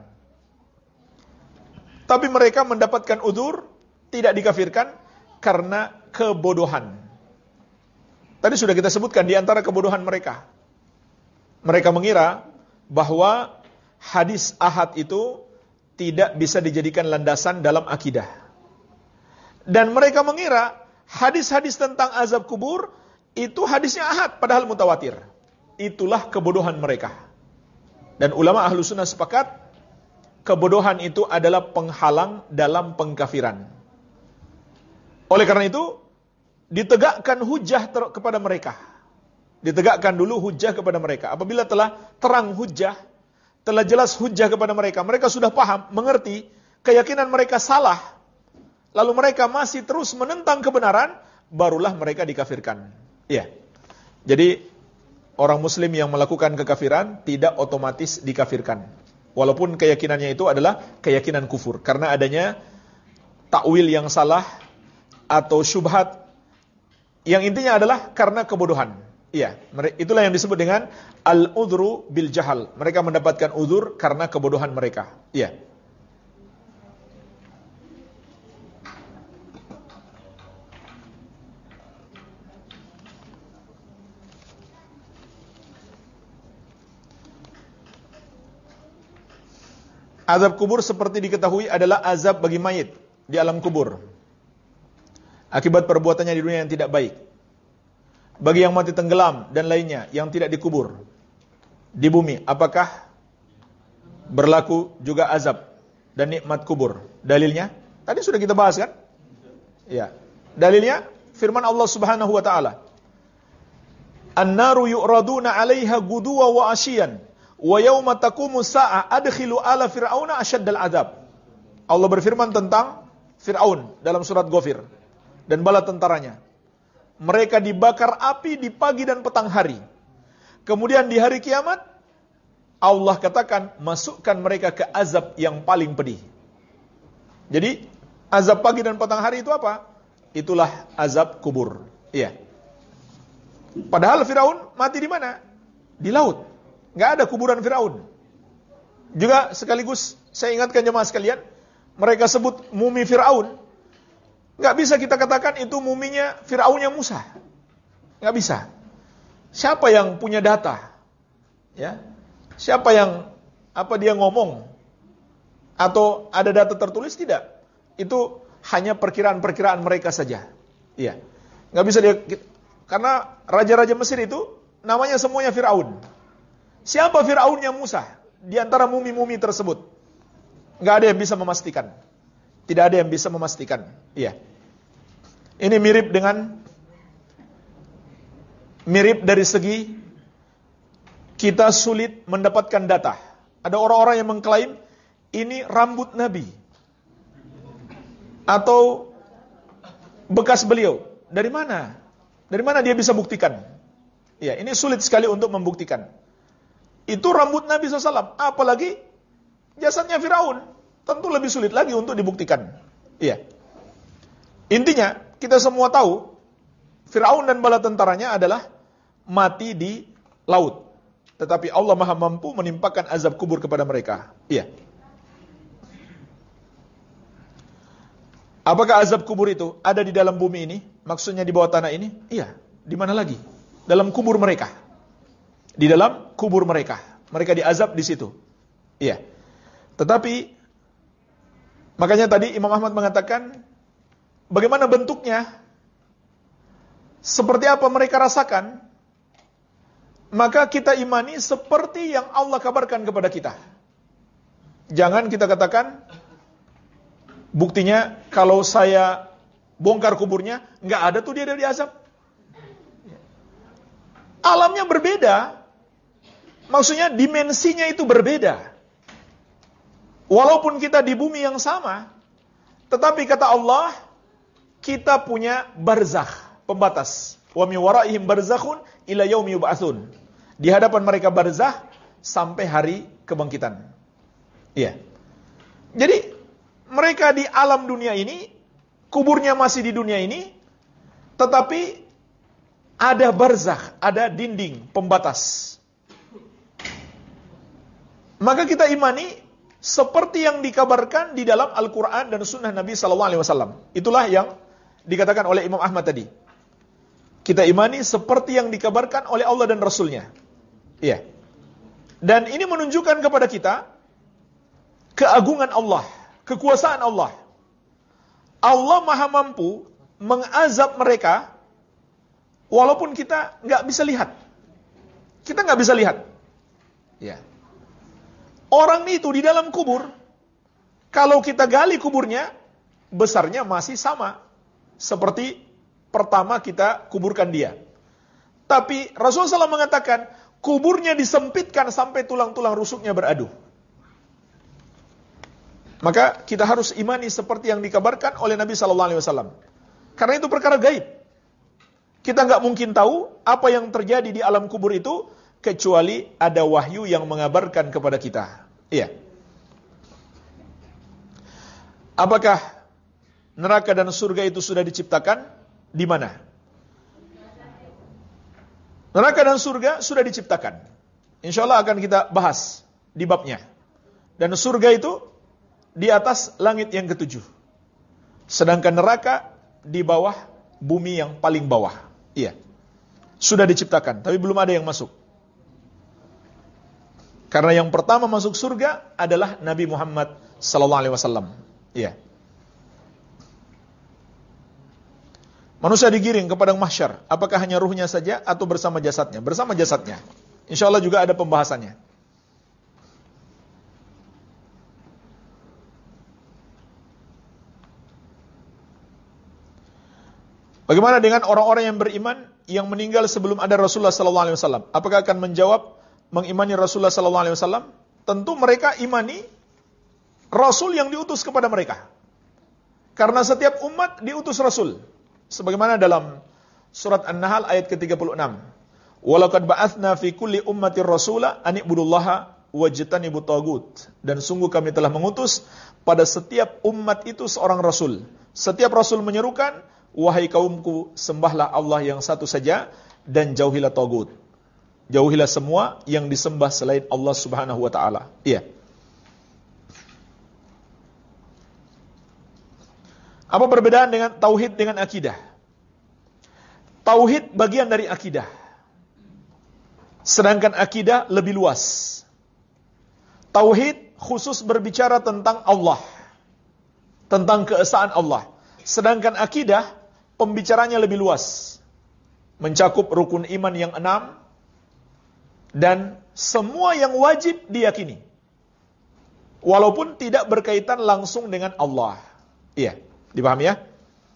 [SPEAKER 1] Tapi mereka mendapatkan udzur, tidak dikafirkan karena kebodohan. Tadi sudah kita sebutkan di antara kebodohan mereka. Mereka mengira bahwa hadis ahad itu tidak bisa dijadikan landasan dalam akidah. Dan mereka mengira hadis-hadis tentang azab kubur itu hadisnya ahad, padahal mutawatir. Itulah kebodohan mereka. Dan ulama ahlu sunnah sepakat, kebodohan itu adalah penghalang dalam pengkafiran. Oleh karena itu, ditegakkan hujjah ter- kepada mereka. Ditegakkan dulu hujjah kepada mereka. Apabila telah terang hujjah, telah jelas hujjah kepada mereka, mereka sudah paham, mengerti, keyakinan mereka salah, lalu mereka masih terus menentang kebenaran, barulah mereka dikafirkan. Iya. Jadi, orang muslim yang melakukan kekafiran tidak otomatis dikafirkan. Walaupun keyakinannya itu adalah keyakinan kufur. Karena adanya takwil yang salah atau syubhat, yang intinya adalah karena kebodohan. Iya, itulah yang disebut dengan al-udhru bil jahal. Mereka mendapatkan udhur karena kebodohan mereka. Iya. Azab kubur seperti diketahui adalah azab bagi mayit di alam kubur, akibat perbuatannya di dunia yang tidak baik. Bagi yang mati tenggelam dan lainnya yang tidak dikubur di bumi, apakah berlaku juga azab dan nikmat kubur? Dalilnya tadi sudah kita bahas kan? Ya. Dalilnya firman Allah Subhanahu wa taala, "An-naru yu'raduna 'alaiha guduwa wa 'ashiyan wa yauma taqumu sa'ah adkhilu ala fir'auna asyaddal 'adzab." Allah berfirman tentang Fir'aun dalam surat Ghafir dan bala tentaranya. Mereka dibakar api di pagi dan petang hari. Kemudian di hari kiamat, Allah katakan, masukkan mereka ke azab yang paling pedih. Jadi, azab pagi dan petang hari itu apa? itulah azab kubur. Iya. Padahal Firaun mati di mana? Di laut. Nggak ada kuburan Firaun. Juga sekaligus saya ingatkan jemaah sekalian, mereka sebut mumi Firaun. Nggak bisa kita katakan itu muminya Firaunnya Musa. Nggak bisa. Siapa yang punya data? Ya, siapa yang apa dia ngomong? Atau ada data tertulis? Tidak. Itu hanya perkiraan-perkiraan mereka saja. Iya. Nggak bisa dia, karena raja-raja Mesir itu namanya semuanya Firaun. Siapa Firaunnya Musa di antara mumi-mumi tersebut? Nggak ada yang bisa memastikan. Tidak ada yang bisa memastikan. Iya. Ini mirip dengan mirip dari segi kita sulit mendapatkan data. Ada orang-orang yang mengklaim ini rambut Nabi atau bekas beliau. Dari mana? Dari mana dia bisa buktikan? Ya, ini sulit sekali untuk membuktikan. Itu rambut Nabi shallallahu alaihi wasallam. Apalagi jasadnya Firaun. Tentu lebih sulit lagi untuk dibuktikan. Iya. Intinya, kita semua tahu Firaun dan bala tentaranya adalah mati di laut. Tetapi Allah Maha mampu menimpakan azab kubur kepada mereka. Iya. Apakah azab kubur itu ada di dalam bumi ini? Maksudnya di bawah tanah ini? Iya. Di mana lagi? Dalam kubur mereka. Di dalam kubur mereka. Mereka diazab di situ. Iya. Tetapi makanya tadi Imam Ahmad mengatakan bagaimana bentuknya? Seperti apa mereka rasakan? Maka kita imani seperti yang Allah kabarkan kepada kita. Jangan kita katakan buktinya kalau saya bongkar kuburnya, nggak ada tuh dia ada diazab. Alamnya berbeda. Maksudnya dimensinya itu berbeda. Walaupun kita di bumi yang sama, tetapi kata Allah, kita punya barzakh, pembatas. Wa mi waraihim barzakhun ila yaumi yub'atsun. Di hadapan mereka barzakh sampai hari kebangkitan. Iya. Jadi mereka di alam dunia ini, kuburnya masih di dunia ini, tetapi ada barzakh, ada dinding pembatas. Maka kita imani seperti yang dikabarkan di dalam Al-Quran dan Sunnah Nabi Sallallahu Alaihi Wasallam. Itulah yang dikatakan oleh Imam Ahmad tadi. Kita imani seperti yang dikabarkan oleh Allah dan Rasulnya. Iya. Dan ini menunjukkan kepada kita keagungan Allah, kekuasaan Allah. Allah Maha mampu mengazab mereka walaupun kita nggak bisa lihat. Kita nggak bisa lihat. Ya. Orang itu di dalam kubur, kalau kita gali kuburnya, besarnya masih sama seperti pertama kita kuburkan dia. Tapi Rasulullah shallallahu alaihi wasallam mengatakan, kuburnya disempitkan sampai tulang-tulang rusuknya beradu. Maka kita harus imani seperti yang dikabarkan oleh Nabi Sallallahu Alaihi Wasallam. Karena itu perkara gaib. Kita nggak mungkin tahu apa yang terjadi di alam kubur itu kecuali ada wahyu yang mengabarkan kepada kita. Iya. Apakah neraka dan surga itu sudah diciptakan? Di mana? Neraka dan surga sudah diciptakan. Insya Allah akan kita bahas di babnya. Dan surga itu di atas langit yang ketujuh. Sedangkan neraka di bawah bumi yang paling bawah. Iya. Sudah diciptakan, tapi belum ada yang masuk. Karena yang pertama masuk surga adalah Nabi Muhammad sallallahu alaihi wasallam. Iya. Manusia digiring ke padang mahsyar. Apakah hanya ruhnya saja atau bersama jasadnya? Bersama jasadnya. Insya Allah juga ada pembahasannya. Bagaimana dengan orang-orang yang beriman yang meninggal sebelum ada Rasulullah sallallahu alaihi wasallam? Apakah akan menjawab mengimani Rasulullah sallallahu alaihi wasallam? Tentu mereka imani Rasul yang diutus kepada mereka. Karena setiap umat diutus Rasul. Sebagaimana dalam surat An-Nahl ayat ke tiga puluh enam. Walaqad ba'atsna fi kulli ummatir rasula an ibudullaha wajtanibut tagut. Dan sungguh kami telah mengutus pada setiap umat itu seorang rasul. Setiap rasul menyerukan wahai kaumku, sembahlah Allah yang satu saja dan jauhilah tagut. Jauhilah semua yang disembah selain Allah Subhanahu wa taala. Iya. Apa perbedaan dengan tauhid dengan akidah? Tauhid bagian dari akidah. Sedangkan akidah lebih luas. Tauhid khusus berbicara tentang Allah, tentang keesaan Allah. Sedangkan akidah pembicaranya lebih luas, mencakup rukun iman yang enam dan semua yang wajib diyakini, walaupun tidak berkaitan langsung dengan Allah. Iya, dipahami ya?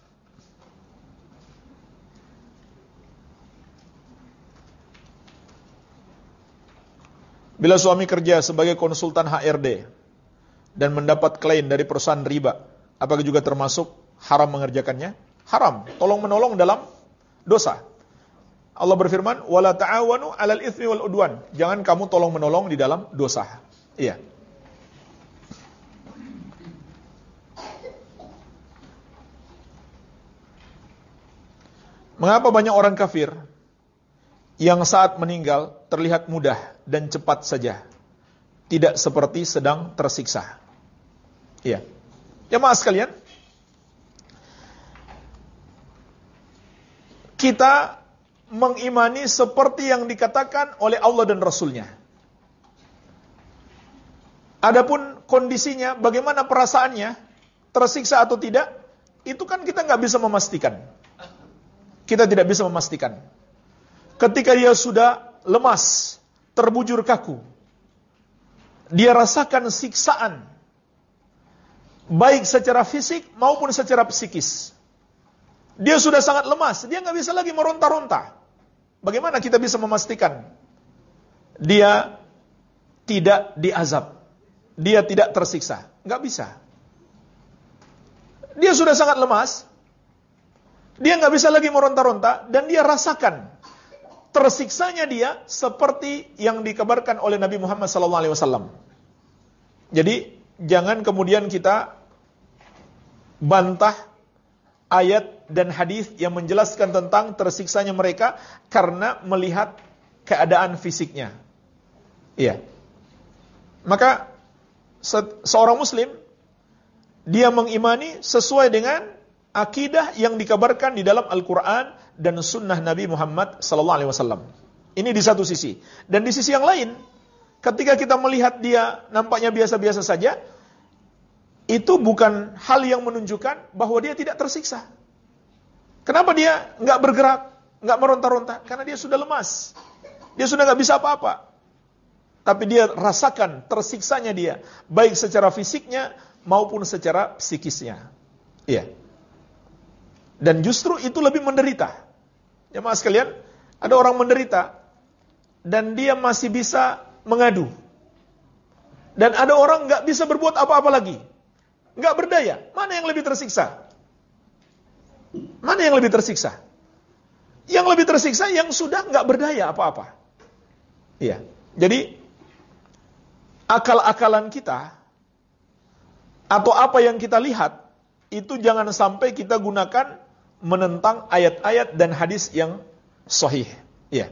[SPEAKER 1] Bila suami kerja sebagai konsultan H R D dan mendapat klien dari perusahaan riba, apakah juga termasuk haram mengerjakannya? Haram, tolong menolong dalam dosa. Allah berfirman, "Wala ta'awanu 'alal itsmi wal 'udwan." Jangan kamu tolong menolong di dalam dosa. Iya. Mengapa banyak orang kafir yang saat meninggal terlihat mudah dan cepat saja, tidak seperti sedang tersiksa? Iya. Jemaah sekalian, kita mengimani seperti yang dikatakan oleh Allah dan Rasul-Nya. Adapun kondisinya, bagaimana perasaannya, tersiksa atau tidak, itu kan kita nggak bisa memastikan. Kita tidak bisa memastikan. Ketika dia sudah lemas, terbujur kaku, dia rasakan siksaan, baik secara fisik maupun secara psikis. Dia sudah sangat lemas, dia nggak bisa lagi meronta-ronta. Bagaimana kita bisa memastikan dia tidak diazab, dia tidak tersiksa? Nggak bisa. Dia sudah sangat lemas, dia nggak bisa lagi meronta-ronta, dan dia rasakan tersiksanya dia seperti yang dikabarkan oleh Nabi Muhammad sallallahu alaihi wasallam. Jadi jangan kemudian kita bantah ayat dan hadis yang menjelaskan tentang tersiksanya mereka karena melihat keadaan fisiknya. Iya. Maka se- seorang muslim dia mengimani sesuai dengan akidah yang dikabarkan di dalam Al-Quran dan sunnah Nabi Muhammad sallallahu alaihi wasallam. Ini di satu sisi. Dan di sisi yang lain, ketika kita melihat dia nampaknya biasa-biasa saja, itu bukan hal yang menunjukkan bahwa dia tidak tersiksa. Kenapa dia nggak bergerak, nggak meronta-ronta? Karena dia sudah lemas. Dia sudah nggak bisa apa-apa. Tapi dia rasakan tersiksanya dia, baik secara fisiknya maupun secara psikisnya. Iya. Dan justru itu lebih menderita. Jemaah sekalian, ada orang menderita dan dia masih bisa mengadu. Dan ada orang nggak bisa berbuat apa-apa lagi, nggak berdaya. Mana yang lebih tersiksa? Mana yang lebih tersiksa? Yang lebih tersiksa yang sudah nggak berdaya apa-apa. Iya. Jadi akal-akalan kita atau apa yang kita lihat itu jangan sampai kita gunakan menentang ayat-ayat dan hadis yang sahih. Iya.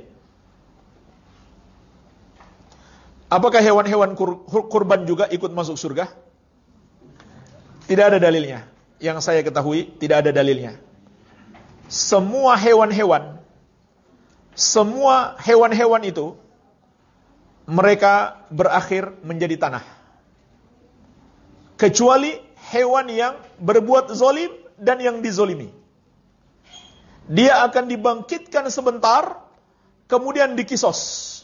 [SPEAKER 1] Apakah hewan-hewan kur- kurban juga ikut masuk surga? Tidak ada dalilnya. Yang saya ketahui tidak ada dalilnya. Semua hewan-hewan, semua hewan-hewan itu mereka berakhir menjadi tanah. Kecuali hewan yang berbuat zalim dan yang dizolimi. Dia akan dibangkitkan sebentar, kemudian dikisos.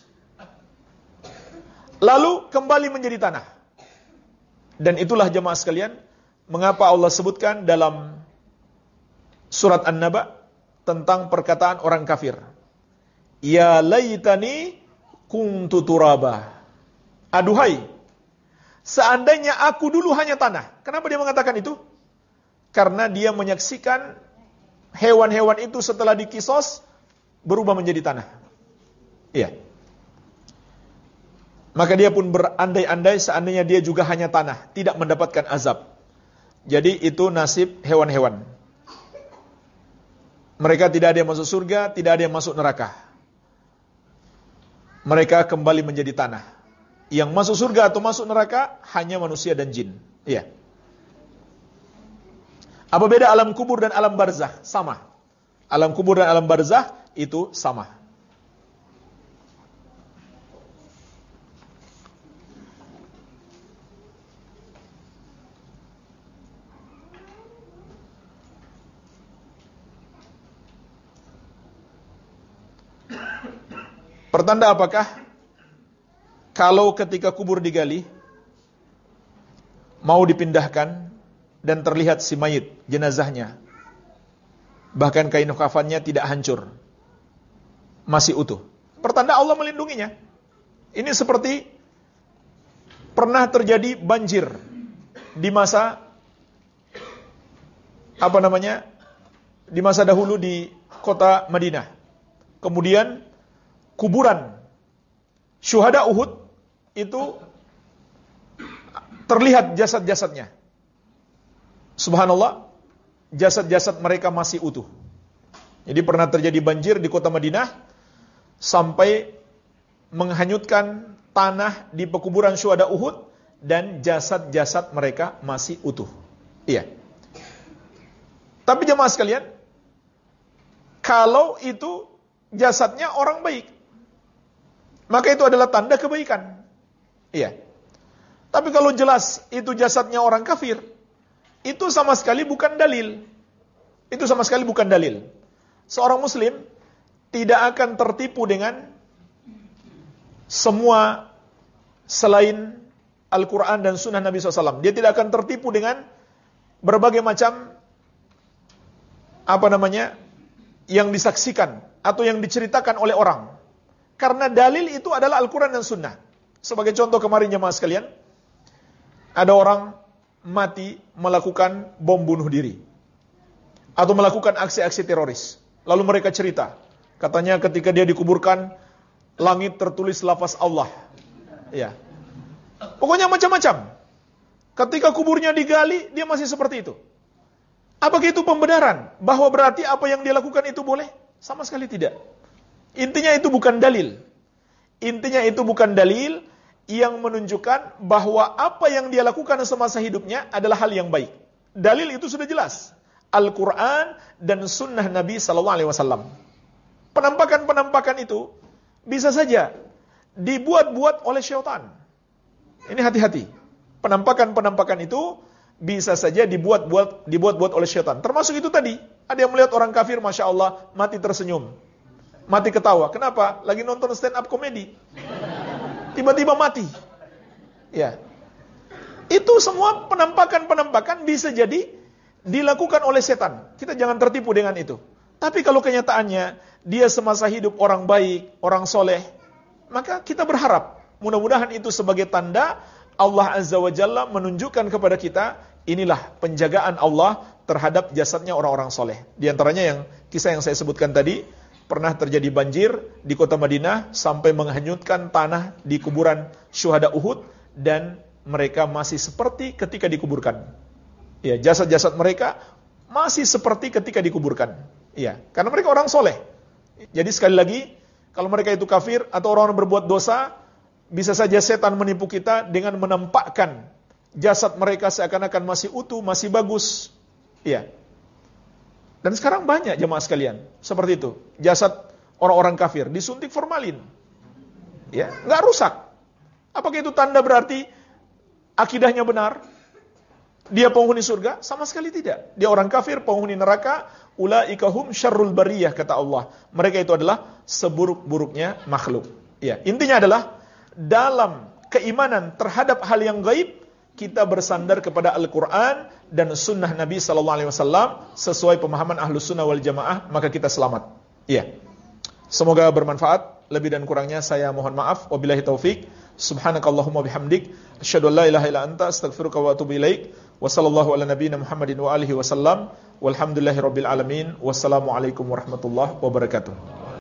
[SPEAKER 1] Lalu kembali menjadi tanah. Dan itulah jemaah sekalian, mengapa Allah sebutkan dalam surat An-Naba tentang perkataan orang kafir. Ya laitani kuntu turaba. Aduhai, seandainya aku dulu hanya tanah. Kenapa dia mengatakan itu? Karena dia menyaksikan hewan-hewan itu setelah dikisos berubah menjadi tanah. Iya. Maka dia pun berandai-andai seandainya dia juga hanya tanah, tidak mendapatkan azab. Jadi itu nasib hewan-hewan. Mereka tidak ada yang masuk surga, tidak ada yang masuk neraka. Mereka kembali menjadi tanah. Yang masuk surga atau masuk neraka hanya manusia dan jin. Iya. Apa beda alam kubur dan alam barzakh? Sama. Alam kubur dan alam barzakh itu sama. Pertanda apakah? Kalau ketika kubur digali, mau dipindahkan, dan terlihat si mayit, jenazahnya, bahkan kain kafannya tidak hancur, masih utuh. Pertanda Allah melindunginya. Ini seperti pernah terjadi banjir di masa, apa namanya, di masa dahulu di kota Madinah. Kemudian kuburan syuhada Uhud itu terlihat jasad-jasadnya. Subhanallah, jasad-jasad mereka masih utuh. Jadi pernah terjadi banjir di kota Madinah sampai menghanyutkan tanah di pekuburan syuhada Uhud dan jasad-jasad mereka masih utuh. Iya. Tapi jemaah sekalian, kalau itu jasadnya orang baik, maka itu adalah tanda kebaikan. Iya. Tapi kalau jelas itu jasadnya orang kafir, itu sama sekali bukan dalil. Itu sama sekali bukan dalil. Seorang muslim tidak akan tertipu dengan semua selain Al-Quran dan Sunnah Nabi shallallahu alaihi wasallam. Dia tidak akan tertipu dengan berbagai macam, apa namanya, yang disaksikan atau yang diceritakan oleh orang. Karena dalil itu adalah Al-Quran dan Sunnah. Sebagai contoh kemarin jemaah sekalian, ada orang mati melakukan bom bunuh diri atau melakukan aksi-aksi teroris. Lalu mereka cerita, katanya ketika dia dikuburkan, langit tertulis lafaz Allah. Ya. Pokoknya macam-macam. Ketika kuburnya digali, dia masih seperti itu. Apakah itu pembenaran? Bahwa berarti apa yang dia lakukan itu boleh? Sama sekali tidak. Intinya itu bukan dalil. Intinya itu bukan dalil yang menunjukkan bahwa apa yang dia lakukan semasa hidupnya adalah hal yang baik. Dalil itu sudah jelas. Al-Quran dan Sunnah Nabi Sallallahu Alaihi Wasallam. Penampakan-penampakan itu bisa saja dibuat-buat oleh syaitan. Ini hati-hati. Penampakan-penampakan itu bisa saja dibuat-buat dibuat-buat oleh syaitan. Termasuk itu tadi, ada yang melihat orang kafir, masya Allah, mati tersenyum, mati ketawa. Kenapa? Lagi nonton stand up komedi. Tiba-tiba mati. Ya. Itu semua penampakan-penampakan bisa jadi dilakukan oleh setan. Kita jangan tertipu dengan itu. Tapi kalau kenyataannya dia semasa hidup orang baik, orang soleh, maka kita berharap mudah-mudahan itu sebagai tanda Allah Azza wa Jalla menunjukkan kepada kita, inilah penjagaan Allah terhadap jasadnya orang-orang soleh. Di antaranya yang kisah yang saya sebutkan tadi, pernah terjadi banjir di kota Madinah sampai menghanyutkan tanah di kuburan syuhada Uhud dan mereka masih seperti ketika dikuburkan. Ya, jasad-jasad mereka masih seperti ketika dikuburkan. Ya, karena mereka orang soleh. Jadi sekali lagi, kalau mereka itu kafir atau orang-orang berbuat dosa, bisa saja setan menipu kita dengan menampakkan jasad mereka seakan-akan masih utuh, masih bagus. Ya. Dan sekarang banyak jemaah sekalian seperti itu. Jasad orang-orang kafir disuntik formalin. Ya, enggak rusak. Apakah itu tanda berarti akidahnya benar? Dia penghuni surga? Sama sekali tidak. Dia orang kafir, penghuni neraka. Ulaika hum syarrul bariyah, kata Allah. Mereka itu adalah seburuk-buruknya makhluk. Ya, intinya adalah dalam keimanan terhadap hal yang gaib, kita bersandar kepada Al-Quran dan Sunnah Nabi Sallallahu Alaihi Wasallam sesuai pemahaman Ahlus Sunnah wal Jamaah, maka kita selamat. Iya. Semoga bermanfaat. Lebih dan kurangnya saya mohon maaf. Wabillahi taufik. Subhanakallahumma bihamdik. Asyhadu an la ilaha illa anta astaghfiruka wa atubu ilaik. Wa sallallahu ala nabiyyina Muhammadin wa alihi wasallam. Walhamdulillahi rabbil alamin. Wassalamualaikum warahmatullahi wabarakatuh.